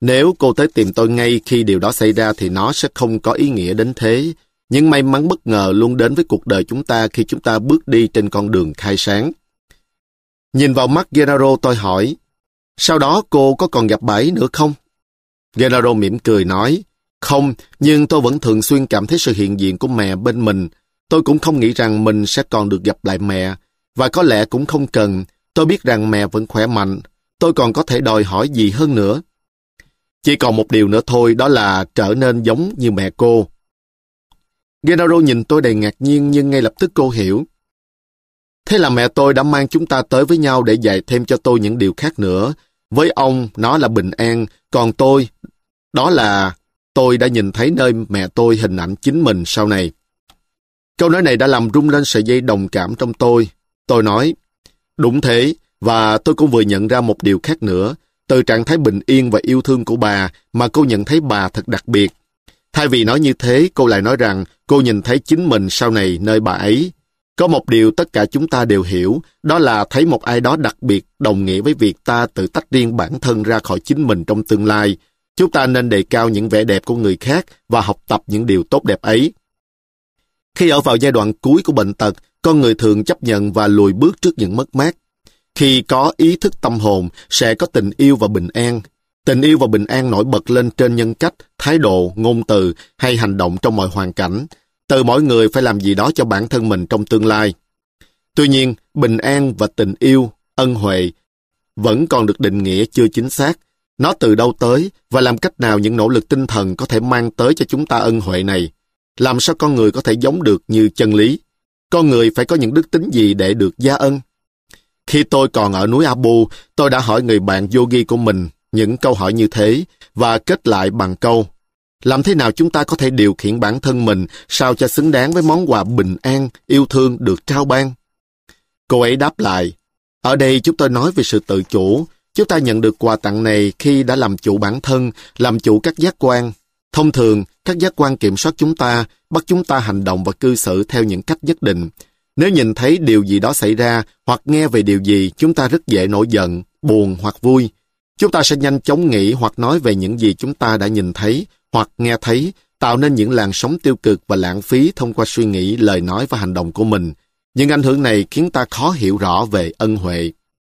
Nếu cô tới tìm tôi ngay khi điều đó xảy ra thì nó sẽ không có ý nghĩa đến thế. Nhưng may mắn bất ngờ luôn đến với cuộc đời chúng ta khi chúng ta bước đi trên con đường khai sáng. Nhìn vào mắt Gennaro, tôi hỏi, sau đó cô có còn gặp bà ấy nữa không? Gennaro mỉm cười nói, không, nhưng tôi vẫn thường xuyên cảm thấy sự hiện diện của mẹ bên mình. Tôi cũng không nghĩ rằng mình sẽ còn được gặp lại mẹ, và có lẽ cũng không cần. Tôi biết rằng mẹ vẫn khỏe mạnh. Tôi còn có thể đòi hỏi gì hơn nữa. Chỉ còn một điều nữa thôi, đó là trở nên giống như mẹ cô. Gennaro nhìn tôi đầy ngạc nhiên, nhưng ngay lập tức cô hiểu. Thế là mẹ tôi đã mang chúng ta tới với nhau để dạy thêm cho tôi những điều khác nữa. Với ông, nó là bình an, còn tôi, đó là tôi đã nhìn thấy nơi mẹ tôi hình ảnh chính mình sau này. Câu nói này đã làm rung lên sợi dây đồng cảm trong tôi. Tôi nói, đúng thế, và tôi cũng vừa nhận ra một điều khác nữa. Từ trạng thái bình yên và yêu thương của bà mà cô nhận thấy bà thật đặc biệt. Thay vì nói như thế, cô lại nói rằng cô nhìn thấy chính mình sau này nơi bà ấy. Có một điều tất cả chúng ta đều hiểu, đó là thấy một ai đó đặc biệt đồng nghĩa với việc ta tự tách riêng bản thân ra khỏi chính mình trong tương lai. Chúng ta nên đề cao những vẻ đẹp của người khác và học tập những điều tốt đẹp ấy. Khi ở vào giai đoạn cuối của bệnh tật, con người thường chấp nhận và lùi bước trước những mất mát. Khi có ý thức tâm hồn, sẽ có tình yêu và bình an. Tình yêu và bình an nổi bật lên trên nhân cách, thái độ, ngôn từ hay hành động trong mọi hoàn cảnh. Từ mỗi người phải làm gì đó cho bản thân mình trong tương lai. Tuy nhiên, bình an và tình yêu, ân huệ vẫn còn được định nghĩa chưa chính xác. Nó từ đâu tới và làm cách nào những nỗ lực tinh thần có thể mang tới cho chúng ta ân huệ này? Làm sao con người có thể giống được như chân lý? Con người phải có những đức tính gì để được gia ân? Khi tôi còn ở núi Abu, tôi đã hỏi người bạn yogi của mình những câu hỏi như thế và kết lại bằng câu: làm thế nào chúng ta có thể điều khiển bản thân mình sao cho xứng đáng với món quà bình an, yêu thương được trao ban? Cô ấy đáp lại: ở đây chúng tôi nói về sự tự chủ. Chúng ta nhận được quà tặng này khi đã làm chủ bản thân, làm chủ các giác quan. Thông thường, các giác quan kiểm soát chúng ta, bắt chúng ta hành động và cư xử theo những cách nhất định. Nếu nhìn thấy điều gì đó xảy ra hoặc nghe về điều gì, chúng ta rất dễ nổi giận, buồn hoặc vui. Chúng ta sẽ nhanh chóng nghĩ hoặc nói về những gì chúng ta đã nhìn thấy hoặc nghe thấy, tạo nên những làn sóng tiêu cực và lãng phí thông qua suy nghĩ, lời nói và hành động của mình. Những ảnh hưởng này khiến ta khó hiểu rõ về ân huệ.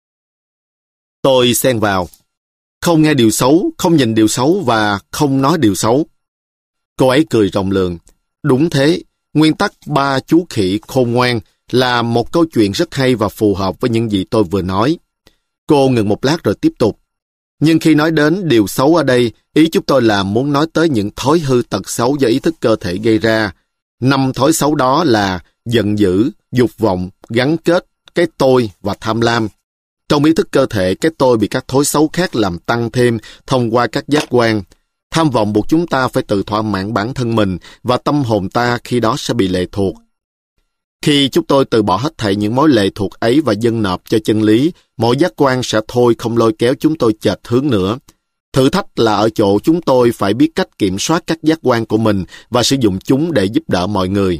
Tôi xen vào: không nghe điều xấu, không nhìn điều xấu và không nói điều xấu. Cô ấy cười rộng lượng: đúng thế, nguyên tắc 3 chú khỉ khôn ngoan là một câu chuyện rất hay và phù hợp với những gì tôi vừa nói. Cô ngừng một lát rồi tiếp tục: nhưng khi nói đến điều xấu ở đây, ý chúng tôi là muốn nói tới những thói hư tật xấu do ý thức cơ thể gây ra. 5 thói xấu đó là giận dữ, dục vọng, gắn kết, cái tôi và tham lam. Trong ý thức cơ thể, cái tôi bị các thói xấu khác làm tăng thêm thông qua các giác quan. Tham vọng buộc chúng ta phải tự thỏa mãn bản thân mình và tâm hồn ta khi đó sẽ bị lệ thuộc. Khi chúng tôi từ bỏ hết thảy những mối lệ thuộc ấy và dâng nộp cho chân lý, mỗi giác quan sẽ thôi không lôi kéo chúng tôi chệch hướng nữa. Thử thách là ở chỗ chúng tôi phải biết cách kiểm soát các giác quan của mình và sử dụng chúng để giúp đỡ mọi người.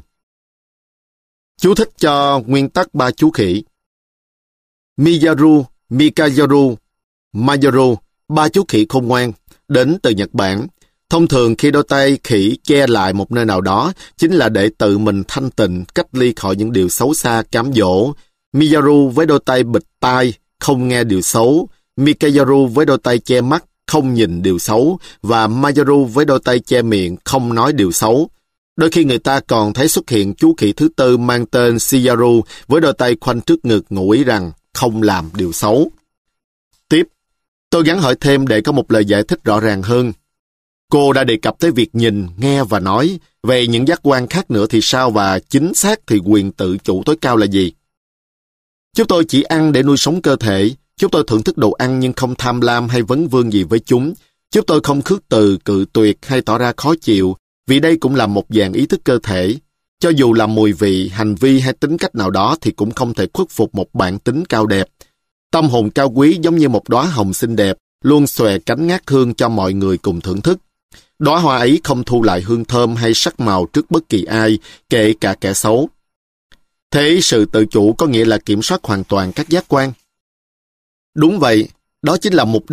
Chú thích cho nguyên tắc 3 chú khỉ. Miyaru, Mikayaru, Mayaru, 3 chú khỉ khôn ngoan, đến từ Nhật Bản. Thông thường khi đôi tay khỉ che lại một nơi nào đó, chính là để tự mình thanh tịnh, cách ly khỏi những điều xấu xa, cám dỗ. Miyaru với đôi tay bịt tai, không nghe điều xấu. Mikayaru với đôi tay che mắt, không nhìn điều xấu. Và Mayaru với đôi tay che miệng, không nói điều xấu. Đôi khi người ta còn thấy xuất hiện chú khỉ thứ tư mang tên Shiyaru với đôi tay khoanh trước ngực, ngụ ý rằng không làm điều xấu. Tiếp, tôi gắng hỏi thêm để có một lời giải thích rõ ràng hơn. Cô đã đề cập tới việc nhìn, nghe và nói. Về những giác quan khác nữa thì sao, và chính xác thì quyền tự chủ tối cao là gì? Chúng tôi chỉ ăn để nuôi sống cơ thể. Chúng tôi thưởng thức đồ ăn nhưng không tham lam hay vấn vương gì với chúng. Chúng tôi không khước từ, cự tuyệt hay tỏ ra khó chịu, vì đây cũng là một dạng ý thức cơ thể. Cho dù là mùi vị, hành vi hay tính cách nào đó thì cũng không thể khuất phục một bản tính cao đẹp. Tâm hồn cao quý giống như một đóa hồng xinh đẹp, luôn xòe cánh ngát hương cho mọi người cùng thưởng thức. Đóa hoa ấy không thu lại hương thơm hay sắc màu trước bất kỳ ai, kể cả kẻ xấu. Thế sự tự chủ có nghĩa là kiểm soát hoàn toàn các giác quan? Đúng vậy, đó chính là mục đích.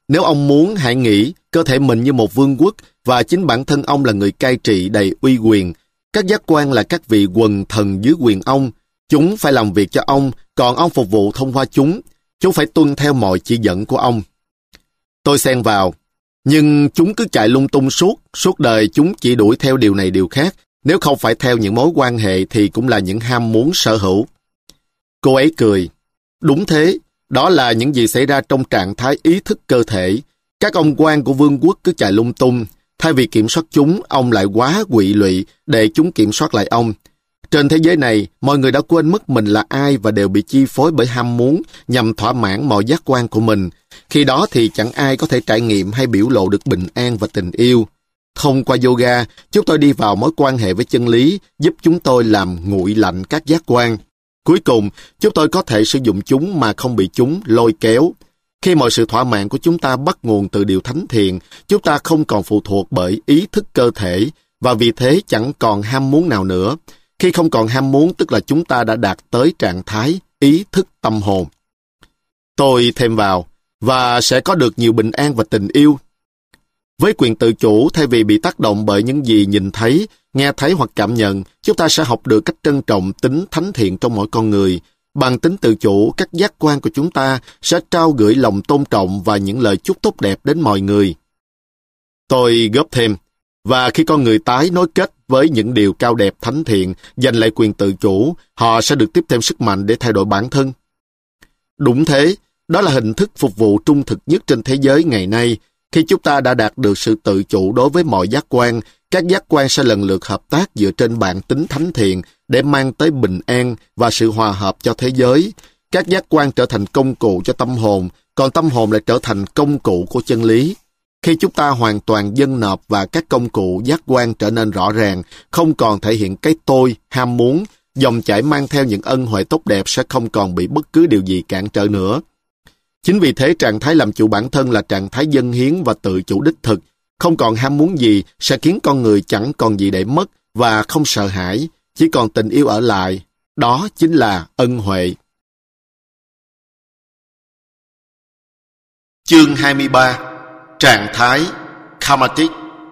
Nếu ông muốn, hãy nghĩ cơ thể mình như một vương quốc và chính bản thân ông là người cai trị đầy uy quyền. Các giác quan là các vị quần thần dưới quyền ông. Chúng phải làm việc cho ông, còn ông phục vụ thông qua chúng. Chúng phải tuân theo mọi chỉ dẫn của ông. Tôi xen vào. Nhưng chúng cứ chạy lung tung suốt đời chúng chỉ đuổi theo điều này điều khác. Nếu không phải theo những mối quan hệ thì cũng là những ham muốn sở hữu. Cô ấy cười. Đúng thế, đó là những gì xảy ra trong trạng thái ý thức cơ thể. Các ông quan của vương quốc cứ chạy lung tung. Thay vì kiểm soát chúng, ông lại quá quỵ lụy để chúng kiểm soát lại ông. Trên thế giới này, mọi người đã quên mất mình là ai và đều bị chi phối bởi ham muốn nhằm thỏa mãn mọi giác quan của mình. Khi đó thì chẳng ai có thể trải nghiệm hay biểu lộ được bình an và tình yêu. Thông qua yoga, chúng tôi đi vào mối quan hệ với chân lý, giúp chúng tôi làm nguội lạnh các giác quan. Cuối cùng, chúng tôi có thể sử dụng chúng mà không bị chúng lôi kéo. Khi mọi sự thỏa mãn của chúng ta bắt nguồn từ điều thánh thiện, chúng ta không còn phụ thuộc bởi ý thức cơ thể, và vì thế chẳng còn ham muốn nào nữa. Khi không còn ham muốn, tức là chúng ta đã đạt tới trạng thái ý thức tâm hồn. Tôi thêm vào, và sẽ có được nhiều bình an và tình yêu. Với quyền tự chủ, thay vì bị tác động bởi những gì nhìn thấy, nghe thấy hoặc cảm nhận, chúng ta sẽ học được cách trân trọng tính thánh thiện trong mỗi con người. Bằng tính tự chủ, các giác quan của chúng ta sẽ trao gửi lòng tôn trọng và những lời chúc tốt đẹp đến mọi người. Tôi góp thêm, và khi con người tái nối kết với những điều cao đẹp thánh thiện, giành lại quyền tự chủ, họ sẽ được tiếp thêm sức mạnh để thay đổi bản thân. Đúng thế, đó là hình thức phục vụ trung thực nhất trên thế giới ngày nay. Khi chúng ta đã đạt được sự tự chủ đối với mọi giác quan, các giác quan sẽ lần lượt hợp tác dựa trên bản tính thánh thiện để mang tới bình an và sự hòa hợp cho thế giới. Các giác quan trở thành công cụ cho tâm hồn, còn tâm hồn lại trở thành công cụ của chân lý. Khi chúng ta hoàn toàn dâng nộp và các công cụ giác quan trở nên rõ ràng, không còn thể hiện cái tôi, ham muốn, dòng chảy mang theo những ân huệ tốt đẹp sẽ không còn bị bất cứ điều gì cản trở nữa. Chính vì thế, trạng thái làm chủ bản thân là trạng thái dâng hiến và tự chủ đích thực. Không còn ham muốn gì sẽ khiến con người chẳng còn gì để mất và không sợ hãi, chỉ còn tình yêu ở lại. Đó chính là ân huệ. Chương 23. Trạng thái Karmatic.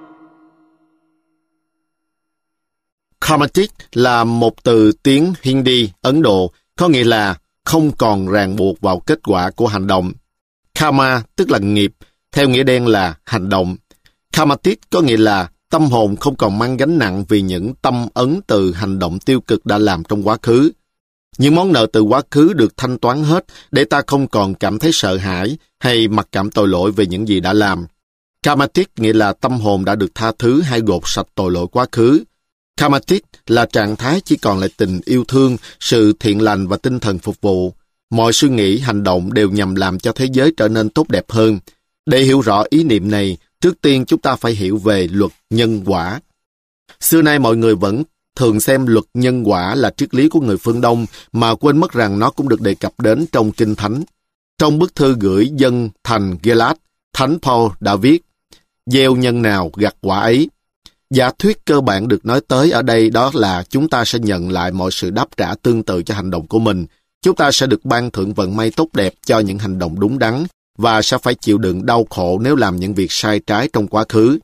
Karmatic là một từ tiếng Hindi, Ấn Độ, có nghĩa là không còn ràng buộc vào kết quả của hành động. Karma tức là nghiệp, theo nghĩa đen là hành động. Karmatic có nghĩa là tâm hồn không còn mang gánh nặng vì những tâm ấn từ hành động tiêu cực đã làm trong quá khứ. Những món nợ từ quá khứ được thanh toán hết để ta không còn cảm thấy sợ hãi hay mặc cảm tội lỗi về những gì đã làm. Karmatic nghĩa là tâm hồn đã được tha thứ hay gột sạch tội lỗi quá khứ. Karmatic là trạng thái chỉ còn lại tình yêu thương, sự thiện lành và tinh thần phục vụ. Mọi suy nghĩ, hành động đều nhằm làm cho thế giới trở nên tốt đẹp hơn. Để hiểu rõ ý niệm này, trước tiên chúng ta phải hiểu về luật nhân quả. Xưa nay mọi người vẫn thường xem luật nhân quả là triết lý của người phương Đông mà quên mất rằng nó cũng được đề cập đến trong Kinh Thánh. Trong bức thư gửi dân thành Gê-lát, Thánh Paul đã viết: gieo nhân nào gặt quả ấy. Giả thuyết cơ bản được nói tới ở đây đó là chúng ta sẽ nhận lại mọi sự đáp trả tương tự cho hành động của mình. Chúng ta sẽ được ban thưởng vận may tốt đẹp cho những hành động đúng đắn và sẽ phải chịu đựng đau khổ nếu làm những việc sai trái trong quá khứ.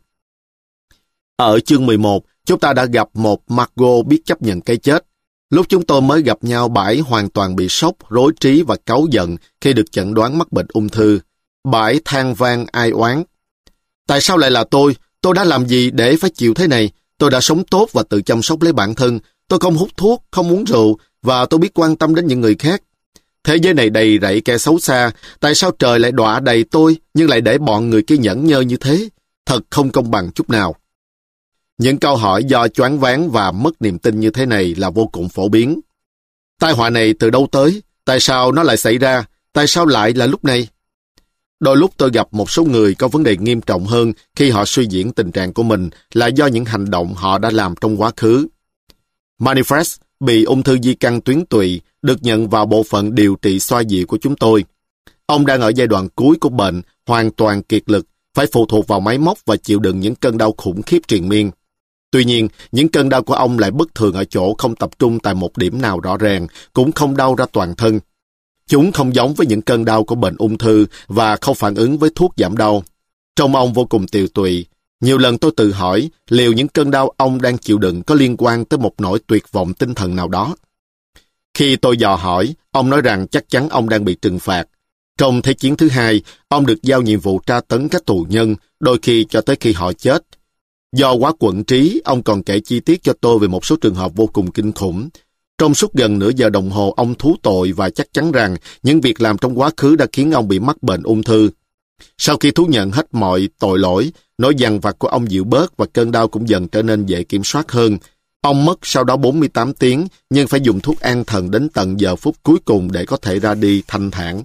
Ở chương 11, chúng ta đã gặp một Margot biết chấp nhận cái chết. Lúc chúng tôi mới gặp nhau, bà ấy hoàn toàn bị sốc, rối trí và cáu giận khi được chẩn đoán mắc bệnh ung thư. Bà ấy than van ai oán: tại sao lại là tôi? Tôi đã làm gì để phải chịu thế này? Tôi đã sống tốt và tự chăm sóc lấy bản thân. Tôi không hút thuốc, không uống rượu và tôi biết quan tâm đến những người khác. Thế giới này đầy rẫy kẻ xấu xa. Tại sao trời lại đọa đầy tôi nhưng lại để bọn người kia nhẫn nhơ như thế? Thật không công bằng chút nào. Những câu hỏi do choáng váng và mất niềm tin như thế này là vô cùng phổ biến. Tai họa này từ đâu tới? Tại sao nó lại xảy ra? Tại sao lại là lúc này? Đôi lúc tôi gặp một số người có vấn đề nghiêm trọng hơn khi họ suy diễn tình trạng của mình là do những hành động họ đã làm trong quá khứ. Manifest bị ung thư di căn tuyến tụy, được nhận vào bộ phận điều trị xoa dịu của chúng tôi. Ông đang ở giai đoạn cuối của bệnh, hoàn toàn kiệt lực, phải phụ thuộc vào máy móc và chịu đựng những cơn đau khủng khiếp triền miên. Tuy nhiên, những cơn đau của ông lại bất thường ở chỗ không tập trung tại một điểm nào rõ ràng, cũng không đau ra toàn thân. Chúng không giống với những cơn đau của bệnh ung thư và không phản ứng với thuốc giảm đau. Trông ông vô cùng tiều tụy. Nhiều lần tôi tự hỏi liệu những cơn đau ông đang chịu đựng có liên quan tới một nỗi tuyệt vọng tinh thần nào đó. Khi tôi dò hỏi, ông nói rằng chắc chắn ông đang bị trừng phạt. Trong Thế chiến thứ hai, ông được giao nhiệm vụ tra tấn các tù nhân, đôi khi cho tới khi họ chết. Do quá quẫn trí, ông còn kể chi tiết cho tôi về một số trường hợp vô cùng kinh khủng. Trong suốt gần nửa giờ đồng hồ, ông thú tội và chắc chắn rằng những việc làm trong quá khứ đã khiến ông bị mắc bệnh ung thư. Sau khi thú nhận hết mọi tội lỗi, nỗi dằn vặt của ông dịu bớt và cơn đau cũng dần trở nên dễ kiểm soát hơn. Ông mất sau đó 48 tiếng, nhưng phải dùng thuốc an thần đến tận giờ phút cuối cùng để có thể ra đi thanh thản.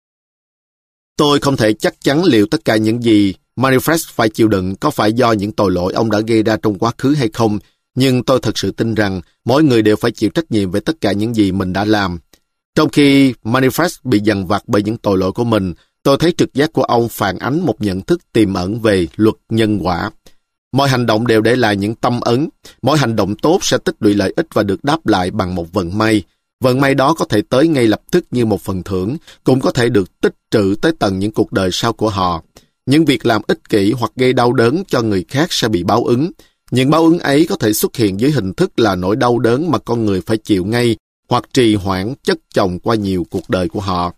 Tôi không thể chắc chắn liệu tất cả những gì Manifest phải chịu đựng có phải do những tội lỗi ông đã gây ra trong quá khứ hay không, nhưng tôi thật sự tin rằng mỗi người đều phải chịu trách nhiệm về tất cả những gì mình đã làm. Trong khi Manifest bị dằn vặt bởi những tội lỗi của mình, tôi thấy trực giác của ông phản ánh một nhận thức tiềm ẩn về luật nhân quả. Mọi hành động đều để lại những tâm ấn. Mỗi hành động tốt sẽ tích lũy lợi ích và được đáp lại bằng một vận may. Vận may đó có thể tới ngay lập tức như một phần thưởng, cũng có thể được tích trữ tới tận những cuộc đời sau của họ. Những việc làm ích kỷ hoặc gây đau đớn cho người khác sẽ bị báo ứng. Những báo ứng ấy có thể xuất hiện dưới hình thức là nỗi đau đớn mà con người phải chịu ngay, hoặc trì hoãn chất chồng qua nhiều cuộc đời của họ.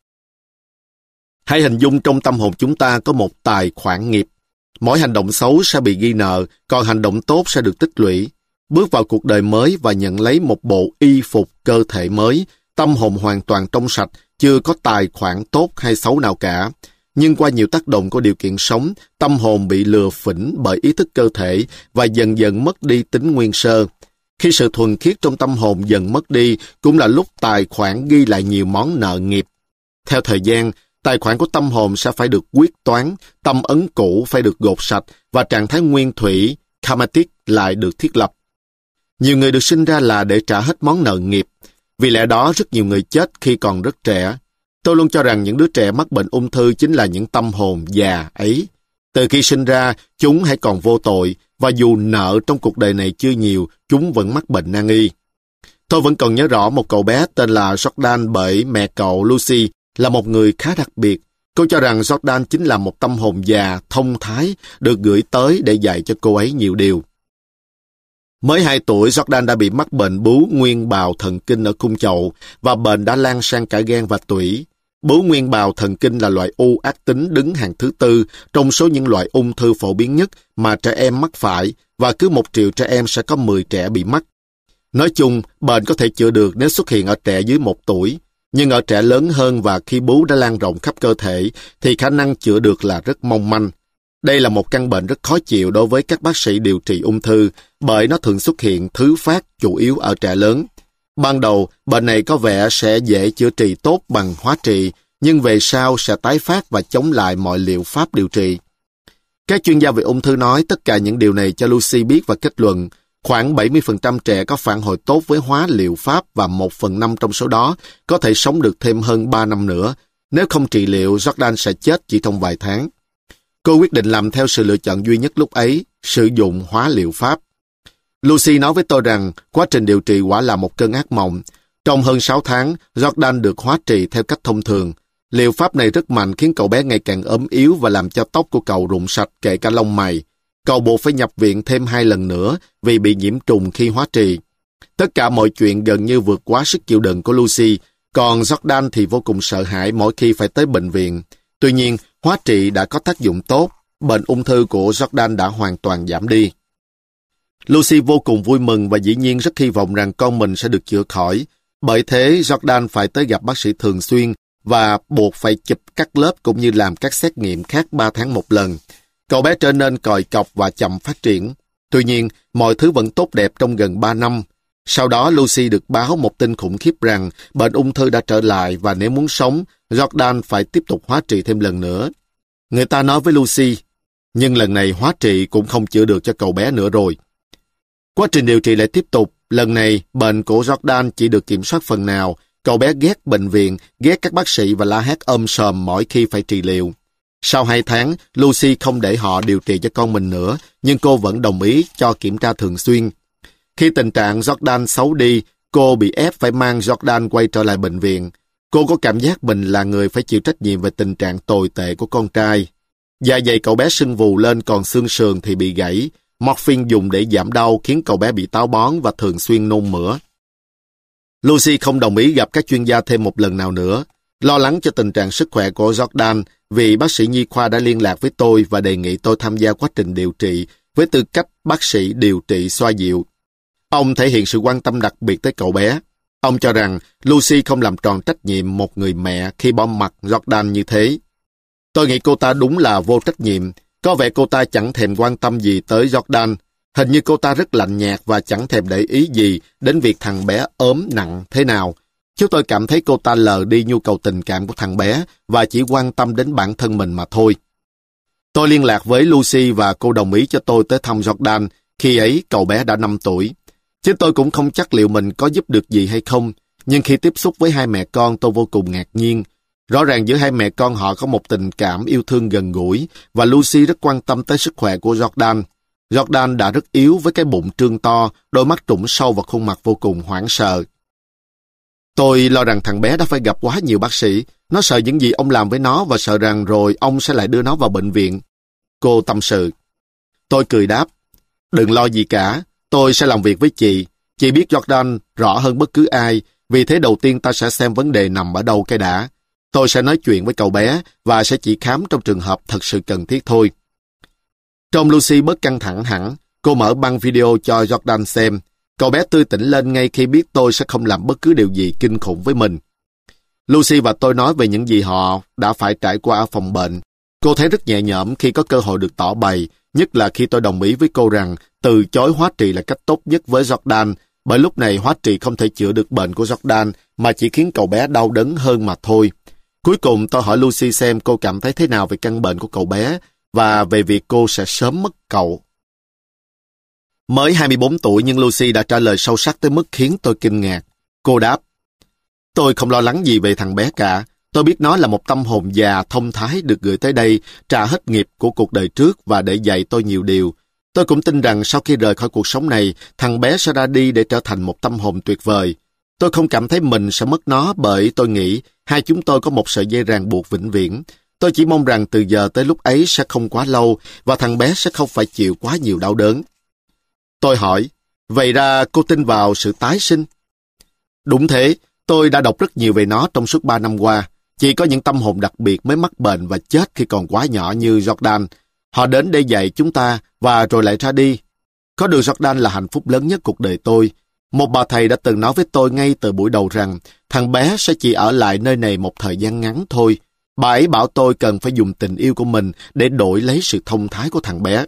Hãy hình dung trong tâm hồn chúng ta có một tài khoản nghiệp. Mỗi hành động xấu sẽ bị ghi nợ, còn hành động tốt sẽ được tích lũy. Bước vào cuộc đời mới và nhận lấy một bộ y phục cơ thể mới, tâm hồn hoàn toàn trong sạch, chưa có tài khoản tốt hay xấu nào cả. Nhưng qua nhiều tác động của điều kiện sống, tâm hồn bị lừa phỉnh bởi ý thức cơ thể và dần dần mất đi tính nguyên sơ. Khi sự thuần khiết trong tâm hồn dần mất đi, cũng là lúc tài khoản ghi lại nhiều món nợ nghiệp. Theo thời gian, tài khoản của tâm hồn sẽ phải được quyết toán, tâm ấn cũ phải được gột sạch và trạng thái nguyên thủy, karmatic lại được thiết lập. Nhiều người được sinh ra là để trả hết món nợ nghiệp. Vì lẽ đó rất nhiều người chết khi còn rất trẻ. Tôi luôn cho rằng những đứa trẻ mắc bệnh ung thư chính là những tâm hồn già ấy. Từ khi sinh ra, chúng hãy còn vô tội, và dù nợ trong cuộc đời này chưa nhiều, chúng vẫn mắc bệnh nan y. Tôi vẫn còn nhớ rõ một cậu bé tên là Jordan bởi mẹ cậu Lucy là một người khá đặc biệt. Cô cho rằng Jordan chính là một tâm hồn già, thông thái, được gửi tới để dạy cho cô ấy nhiều điều. Mới 2 tuổi, Jordan đã bị mắc bệnh bướu nguyên bào thần kinh ở cung chậu và bệnh đã lan sang cả gan và tủy. Bướu nguyên bào thần kinh là loại u ác tính đứng hàng thứ 4 trong số những loại ung thư phổ biến nhất mà trẻ em mắc phải, và cứ 1 triệu trẻ em sẽ có 10 trẻ bị mắc. Nói chung, bệnh có thể chữa được nếu xuất hiện ở trẻ dưới 1 tuổi, nhưng ở trẻ lớn hơn và khi bướu đã lan rộng khắp cơ thể thì khả năng chữa được là rất mong manh. Đây là một căn bệnh rất khó chịu đối với các bác sĩ điều trị ung thư bởi nó thường xuất hiện thứ phát chủ yếu ở trẻ lớn. Ban đầu, bệnh này có vẻ sẽ dễ chữa trị tốt bằng hóa trị, nhưng về sau sẽ tái phát và chống lại mọi liệu pháp điều trị. Các chuyên gia về ung thư nói tất cả những điều này cho Lucy biết và kết luận khoảng 70% trẻ có phản hồi tốt với hóa liệu pháp và 1/5 trong số đó có thể sống được thêm hơn 3 năm nữa. Nếu không trị liệu, Jordan sẽ chết chỉ trong vài tháng. Cô quyết định làm theo sự lựa chọn duy nhất lúc ấy, sử dụng hóa liệu pháp. Lucy nói với tôi rằng quá trình điều trị quả là một cơn ác mộng. Trong hơn 6 tháng, Jordan được hóa trị theo cách thông thường. Liệu pháp này rất mạnh khiến cậu bé ngày càng ốm yếu và làm cho tóc của cậu rụng sạch kể cả lông mày. Cậu buộc phải nhập viện thêm 2 lần nữa vì bị nhiễm trùng khi hóa trị. Tất cả mọi chuyện gần như vượt quá sức chịu đựng của Lucy, còn Jordan thì vô cùng sợ hãi mỗi khi phải tới bệnh viện. Tuy nhiên, hóa trị đã có tác dụng tốt, bệnh ung thư của Jordan đã hoàn toàn giảm đi. Lucy vô cùng vui mừng và dĩ nhiên rất hy vọng rằng con mình sẽ được chữa khỏi. Bởi thế, Jordan phải tới gặp bác sĩ thường xuyên và buộc phải chụp các lớp cũng như làm các xét nghiệm khác 3 tháng một lần. Cậu bé trở nên còi cọc và chậm phát triển. Tuy nhiên, mọi thứ vẫn tốt đẹp trong gần 3 năm. Sau đó, Lucy được báo một tin khủng khiếp rằng bệnh ung thư đã trở lại và nếu muốn sống, Jordan phải tiếp tục hóa trị thêm lần nữa. Người ta nói với Lucy, nhưng lần này hóa trị cũng không chữa được cho cậu bé nữa rồi. Quá trình điều trị lại tiếp tục. Lần này, bệnh của Jordan chỉ được kiểm soát phần nào. Cậu bé ghét bệnh viện, ghét các bác sĩ và la hét sòm mỗi khi phải trị liệu. Sau 2 tháng, Lucy không để họ điều trị cho con mình nữa, nhưng cô vẫn đồng ý cho kiểm tra thường xuyên. Khi tình trạng Jordan xấu đi, cô bị ép phải mang Jordan quay trở lại bệnh viện. Cô có cảm giác mình là người phải chịu trách nhiệm về tình trạng tồi tệ của con trai. Dạ dày cậu bé sưng vù lên, còn xương sườn thì bị gãy. Morphine dùng để giảm đau khiến cậu bé bị táo bón và thường xuyên nôn mửa. Lucy không đồng ý gặp các chuyên gia thêm một lần nào nữa. Lo lắng cho tình trạng sức khỏe của Jordan, vì bác sĩ nhi khoa đã liên lạc với tôi và đề nghị tôi tham gia quá trình điều trị với tư cách bác sĩ điều trị xoa dịu. Ông thể hiện sự quan tâm đặc biệt tới cậu bé. Ông cho rằng Lucy không làm tròn trách nhiệm một người mẹ khi bỏ mặc Jordan như thế. Tôi nghĩ cô ta đúng là vô trách nhiệm. Có vẻ cô ta chẳng thèm quan tâm gì tới Jordan. Hình như cô ta rất lạnh nhạt và chẳng thèm để ý gì đến việc thằng bé ốm nặng thế nào. Chứ tôi cảm thấy cô ta lờ đi nhu cầu tình cảm của thằng bé và chỉ quan tâm đến bản thân mình mà thôi. Tôi liên lạc với Lucy và cô đồng ý cho tôi tới thăm Jordan. Khi ấy cậu bé đã 5 tuổi. Chứ tôi cũng không chắc liệu mình có giúp được gì hay không. Nhưng khi tiếp xúc với hai mẹ con tôi vô cùng ngạc nhiên. Rõ ràng giữa hai mẹ con họ có một tình cảm yêu thương gần gũi và Lucy rất quan tâm tới sức khỏe của Jordan. Jordan đã rất yếu với cái bụng trương to, đôi mắt trũng sâu và khuôn mặt vô cùng hoảng sợ. Tôi lo rằng thằng bé đã phải gặp quá nhiều bác sĩ. Nó sợ những gì ông làm với nó và sợ rằng rồi ông sẽ lại đưa nó vào bệnh viện. Cô tâm sự. Tôi cười đáp. Đừng lo gì cả. Tôi sẽ làm việc với chị. Chị biết Jordan rõ hơn bất cứ ai. Vì thế đầu tiên ta sẽ xem vấn đề nằm ở đâu cái đã. Tôi sẽ nói chuyện với cậu bé và sẽ chỉ khám trong trường hợp thật sự cần thiết thôi. Trông Lucy bớt căng thẳng hẳn. Cô mở băng video cho Jordan xem. Cậu bé tươi tỉnh lên ngay khi biết tôi sẽ không làm bất cứ điều gì kinh khủng với mình. Lucy và tôi nói về những gì họ đã phải trải qua ở phòng bệnh. Cô thấy rất nhẹ nhõm khi có cơ hội được tỏ bày, nhất là khi tôi đồng ý với cô rằng từ chối hóa trị là cách tốt nhất với Jordan, bởi lúc này hóa trị không thể chữa được bệnh của Jordan mà chỉ khiến cậu bé đau đớn hơn mà thôi. Cuối cùng tôi hỏi Lucy xem cô cảm thấy thế nào về căn bệnh của cậu bé và về việc cô sẽ sớm mất cậu. Mới 24 tuổi nhưng Lucy đã trả lời sâu sắc tới mức khiến tôi kinh ngạc. Cô đáp, tôi không lo lắng gì về thằng bé cả. Tôi biết nó là một tâm hồn già thông thái được gửi tới đây, trả hết nghiệp của cuộc đời trước và để dạy tôi nhiều điều. Tôi cũng tin rằng sau khi rời khỏi cuộc sống này, thằng bé sẽ ra đi để trở thành một tâm hồn tuyệt vời. Tôi không cảm thấy mình sẽ mất nó bởi tôi nghĩ hai chúng tôi có một sợi dây ràng buộc vĩnh viễn. Tôi chỉ mong rằng từ giờ tới lúc ấy sẽ không quá lâu và thằng bé sẽ không phải chịu quá nhiều đau đớn. Tôi hỏi, vậy ra cô tin vào sự tái sinh? Đúng thế, tôi đã đọc rất nhiều về nó trong suốt 3 năm qua. Chỉ có những tâm hồn đặc biệt mới mắc bệnh và chết khi còn quá nhỏ như Jordan. Họ đến để dạy chúng ta và rồi lại ra đi. Có được Jordan là hạnh phúc lớn nhất cuộc đời tôi. Một bà thầy đã từng nói với tôi ngay từ buổi đầu rằng thằng bé sẽ chỉ ở lại nơi này một thời gian ngắn thôi. Bà ấy bảo tôi cần phải dùng tình yêu của mình để đổi lấy sự thông thái của thằng bé.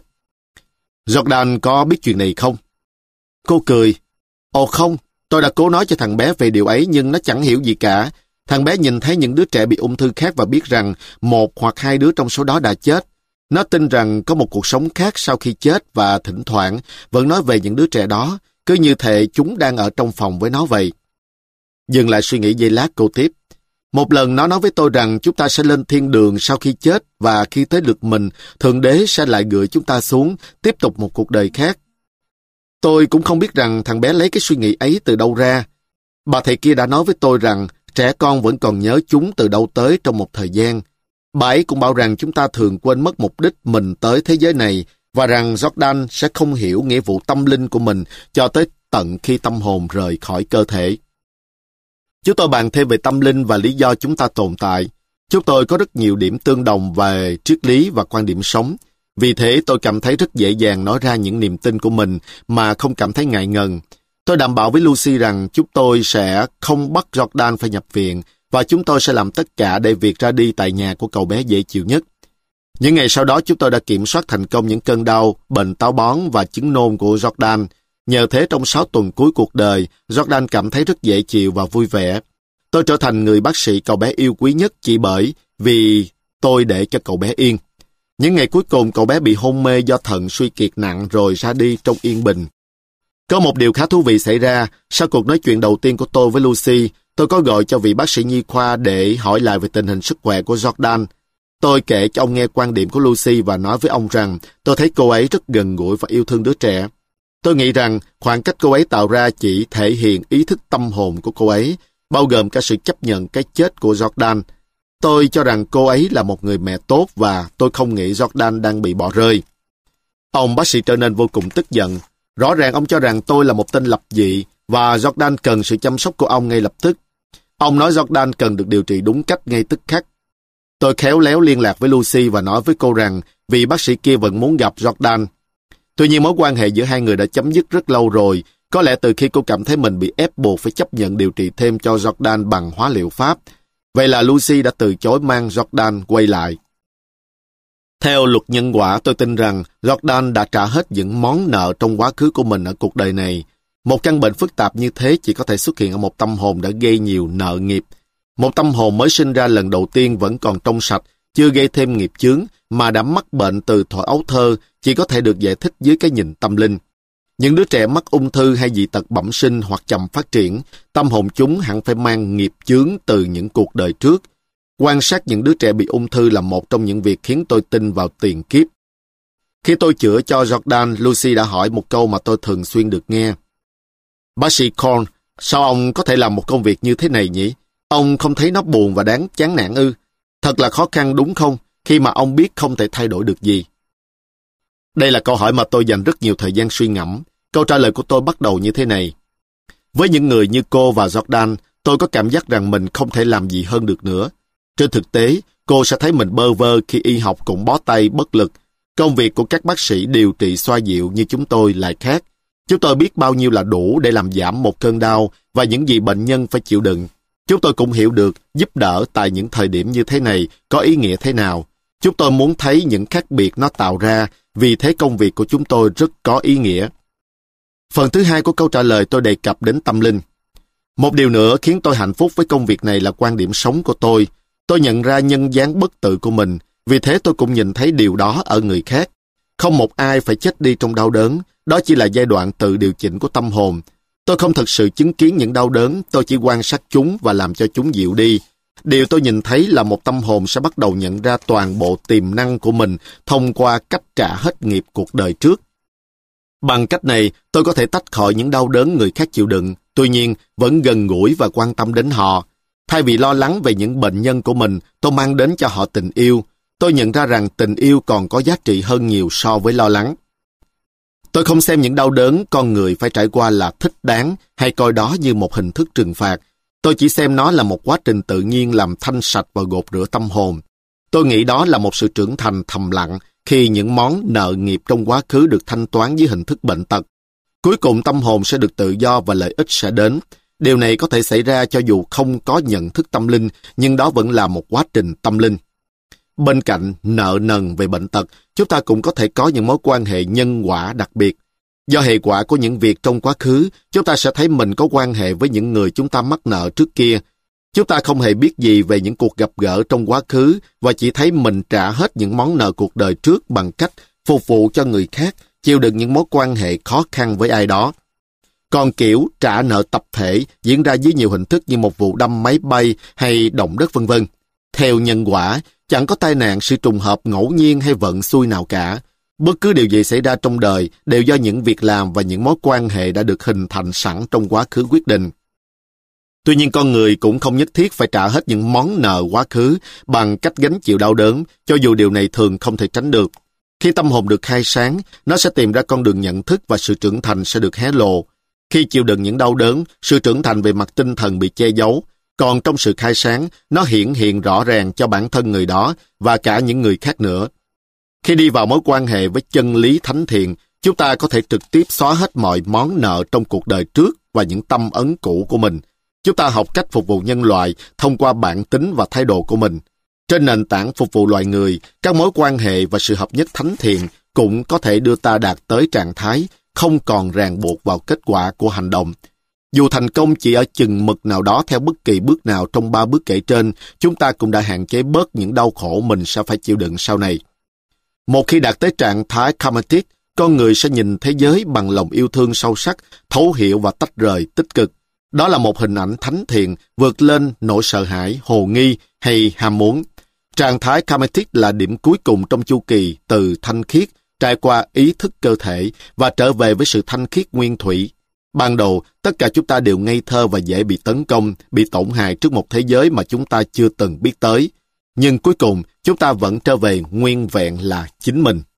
Jordan có biết chuyện này không? Cô cười. Ồ không, tôi đã cố nói cho thằng bé về điều ấy nhưng nó chẳng hiểu gì cả. Thằng bé nhìn thấy những đứa trẻ bị ung thư khác và biết rằng một hoặc hai đứa trong số đó đã chết. Nó tin rằng có một cuộc sống khác sau khi chết và thỉnh thoảng vẫn nói về những đứa trẻ đó, cứ như thể chúng đang ở trong phòng với nó vậy. Dừng lại suy nghĩ giây lát, cô tiếp. Một lần nó nói với tôi rằng chúng ta sẽ lên thiên đường sau khi chết và khi tới lượt mình, Thượng Đế sẽ lại gửi chúng ta xuống, tiếp tục một cuộc đời khác. Tôi cũng không biết rằng thằng bé lấy cái suy nghĩ ấy từ đâu ra. Bà thầy kia đã nói với tôi rằng trẻ con vẫn còn nhớ chúng từ đâu tới trong một thời gian. Bà ấy cũng bảo rằng chúng ta thường quên mất mục đích mình tới thế giới này và rằng Jordan sẽ không hiểu nghĩa vụ tâm linh của mình cho tới tận khi tâm hồn rời khỏi cơ thể. Chúng tôi bàn thêm về tâm linh và lý do chúng ta tồn tại. Chúng tôi có rất nhiều điểm tương đồng về triết lý và quan điểm sống. Vì thế tôi cảm thấy rất dễ dàng nói ra những niềm tin của mình mà không cảm thấy ngại ngần. Tôi đảm bảo với Lucy rằng chúng tôi sẽ không bắt Jordan phải nhập viện và chúng tôi sẽ làm tất cả để việc ra đi tại nhà của cậu bé dễ chịu nhất. Những ngày sau đó chúng tôi đã kiểm soát thành công những cơn đau, bệnh táo bón và chứng nôn của Jordan. Nhờ thế trong 6 tuần cuối cuộc đời, Jordan cảm thấy rất dễ chịu và vui vẻ. Tôi trở thành người bác sĩ cậu bé yêu quý nhất chỉ bởi vì tôi để cho cậu bé yên. Những ngày cuối cùng cậu bé bị hôn mê do thận suy kiệt nặng rồi ra đi trong yên bình. Có một điều khá thú vị xảy ra, sau cuộc nói chuyện đầu tiên của tôi với Lucy, tôi có gọi cho vị bác sĩ nhi khoa để hỏi lại về tình hình sức khỏe của Jordan. Tôi kể cho ông nghe quan điểm của Lucy và nói với ông rằng tôi thấy cô ấy rất gần gũi và yêu thương đứa trẻ. Tôi nghĩ rằng khoảng cách cô ấy tạo ra chỉ thể hiện ý thức tâm hồn của cô ấy. bao gồm cả sự chấp nhận cái chết của Jordan. Tôi cho rằng cô ấy là một người mẹ tốt và tôi không nghĩ Jordan đang bị bỏ rơi. Ông bác sĩ trở nên vô cùng tức giận. Rõ ràng ông cho rằng tôi là một tên lập dị và Jordan cần sự chăm sóc của ông ngay lập tức. Ông nói Jordan cần được điều trị đúng cách ngay tức khắc. Tôi khéo léo liên lạc với Lucy và nói với cô rằng vị bác sĩ kia vẫn muốn gặp Jordan. Tuy nhiên mối quan hệ giữa hai người đã chấm dứt rất lâu rồi, có lẽ từ khi cô cảm thấy mình bị ép buộc phải chấp nhận điều trị thêm cho Jordan bằng hóa liệu pháp. Vậy là Lucy đã từ chối mang Jordan quay lại. Theo luật nhân quả, tôi tin rằng Jordan đã trả hết những món nợ trong quá khứ của mình ở cuộc đời này. Một căn bệnh phức tạp như thế chỉ có thể xuất hiện ở một tâm hồn đã gây nhiều nợ nghiệp. Một tâm hồn mới sinh ra lần đầu tiên vẫn còn trong sạch, chưa gây thêm nghiệp chướng, mà đã mắc bệnh từ thuở ấu thơ, chỉ có thể được giải thích dưới cái nhìn tâm linh. Những đứa trẻ mắc ung thư hay dị tật bẩm sinh hoặc chậm phát triển, tâm hồn chúng hẳn phải mang nghiệp chướng từ những cuộc đời trước. Quan sát những đứa trẻ bị ung thư là một trong những việc khiến tôi tin vào tiền kiếp. Khi tôi chữa cho Jordan, Lucy đã hỏi một câu mà tôi thường xuyên được nghe. Bác sĩ Korn, sao ông có thể làm một công việc như thế này nhỉ? Ông không thấy nó buồn và đáng chán nản ư? Thật là khó khăn đúng không, khi mà ông biết không thể thay đổi được gì? Đây là câu hỏi mà tôi dành rất nhiều thời gian suy ngẫm. Câu trả lời của tôi bắt đầu như thế này. Với những người như cô và Jordan, tôi có cảm giác rằng mình không thể làm gì hơn được nữa. Trên thực tế, cô sẽ thấy mình bơ vơ khi y học cũng bó tay bất lực. Công việc của các bác sĩ điều trị xoa dịu như chúng tôi lại khác. Chúng tôi biết bao nhiêu là đủ để làm giảm một cơn đau và những gì bệnh nhân phải chịu đựng. Chúng tôi cũng hiểu được giúp đỡ tại những thời điểm như thế này có ý nghĩa thế nào. Chúng tôi muốn thấy những khác biệt nó tạo ra, vì thế công việc của chúng tôi rất có ý nghĩa. Phần thứ hai của câu trả lời tôi đề cập đến tâm linh. Một điều nữa khiến tôi hạnh phúc với công việc này là quan điểm sống của tôi. Tôi nhận ra nhân dáng bất tử của mình, vì thế tôi cũng nhìn thấy điều đó ở người khác. Không một ai phải chết đi trong đau đớn, đó chỉ là giai đoạn tự điều chỉnh của tâm hồn. Tôi không thực sự chứng kiến những đau đớn, tôi chỉ quan sát chúng và làm cho chúng dịu đi. Điều tôi nhìn thấy là một tâm hồn sẽ bắt đầu nhận ra toàn bộ tiềm năng của mình thông qua cách trả hết nghiệp cuộc đời trước. Bằng cách này, tôi có thể tách khỏi những đau đớn người khác chịu đựng, tuy nhiên vẫn gần gũi và quan tâm đến họ. Thay vì lo lắng về những bệnh nhân của mình, tôi mang đến cho họ tình yêu. Tôi nhận ra rằng tình yêu còn có giá trị hơn nhiều so với lo lắng. Tôi không xem những đau đớn con người phải trải qua là thích đáng hay coi đó như một hình thức trừng phạt. Tôi chỉ xem nó là một quá trình tự nhiên làm thanh sạch và gột rửa tâm hồn. Tôi nghĩ đó là một sự trưởng thành thầm lặng khi những món nợ nghiệp trong quá khứ được thanh toán dưới hình thức bệnh tật. Cuối cùng tâm hồn sẽ được tự do và lợi ích sẽ đến. Điều này có thể xảy ra cho dù không có nhận thức tâm linh, nhưng đó vẫn là một quá trình tâm linh. Bên cạnh nợ nần về bệnh tật, chúng ta cũng có thể có những mối quan hệ nhân quả đặc biệt. Do hệ quả của những việc trong quá khứ, chúng ta sẽ thấy mình có quan hệ với những người chúng ta mắc nợ trước kia. Chúng ta không hề biết gì về những cuộc gặp gỡ trong quá khứ và chỉ thấy mình trả hết những món nợ cuộc đời trước bằng cách phục vụ cho người khác, chịu đựng những mối quan hệ khó khăn với ai đó. Còn kiểu trả nợ tập thể diễn ra dưới nhiều hình thức như một vụ đâm máy bay hay động đất v.v. Theo nhân quả, chẳng có tai nạn, sự trùng hợp ngẫu nhiên hay vận xui nào cả. Bất cứ điều gì xảy ra trong đời đều do những việc làm và những mối quan hệ đã được hình thành sẵn trong quá khứ quyết định. Tuy nhiên con người cũng không nhất thiết phải trả hết những món nợ quá khứ bằng cách gánh chịu đau đớn, cho dù điều này thường không thể tránh được. Khi tâm hồn được khai sáng, nó sẽ tìm ra con đường nhận thức và sự trưởng thành sẽ được hé lộ. Khi chịu đựng những đau đớn, sự trưởng thành về mặt tinh thần bị che giấu, còn trong sự khai sáng, nó hiển hiện rõ ràng cho bản thân người đó và cả những người khác nữa. Khi đi vào mối quan hệ với chân lý thánh thiện, chúng ta có thể trực tiếp xóa hết mọi món nợ trong cuộc đời trước và những tâm ấn cũ của mình. Chúng ta học cách phục vụ nhân loại thông qua bản tính và thái độ của mình. Trên nền tảng phục vụ loài người, các mối quan hệ và sự hợp nhất thánh thiện cũng có thể đưa ta đạt tới trạng thái không còn ràng buộc vào kết quả của hành động. Dù thành công chỉ ở chừng mực nào đó theo bất kỳ bước nào trong 3 bước kể trên, chúng ta cũng đã hạn chế bớt những đau khổ mình sẽ phải chịu đựng sau này. Một khi đạt tới trạng thái karmatic, con người sẽ nhìn thế giới bằng lòng yêu thương sâu sắc, thấu hiểu và tách rời tích cực. Đó là một hình ảnh thánh thiện vượt lên nỗi sợ hãi, hồ nghi hay ham muốn. Trạng thái karmatic là điểm cuối cùng trong chu kỳ từ thanh khiết, trải qua ý thức cơ thể và trở về với sự thanh khiết nguyên thủy. Ban đầu, tất cả chúng ta đều ngây thơ và dễ bị tấn công, bị tổn hại trước một thế giới mà chúng ta chưa từng biết tới. Nhưng cuối cùng, chúng ta vẫn trở về nguyên vẹn là chính mình.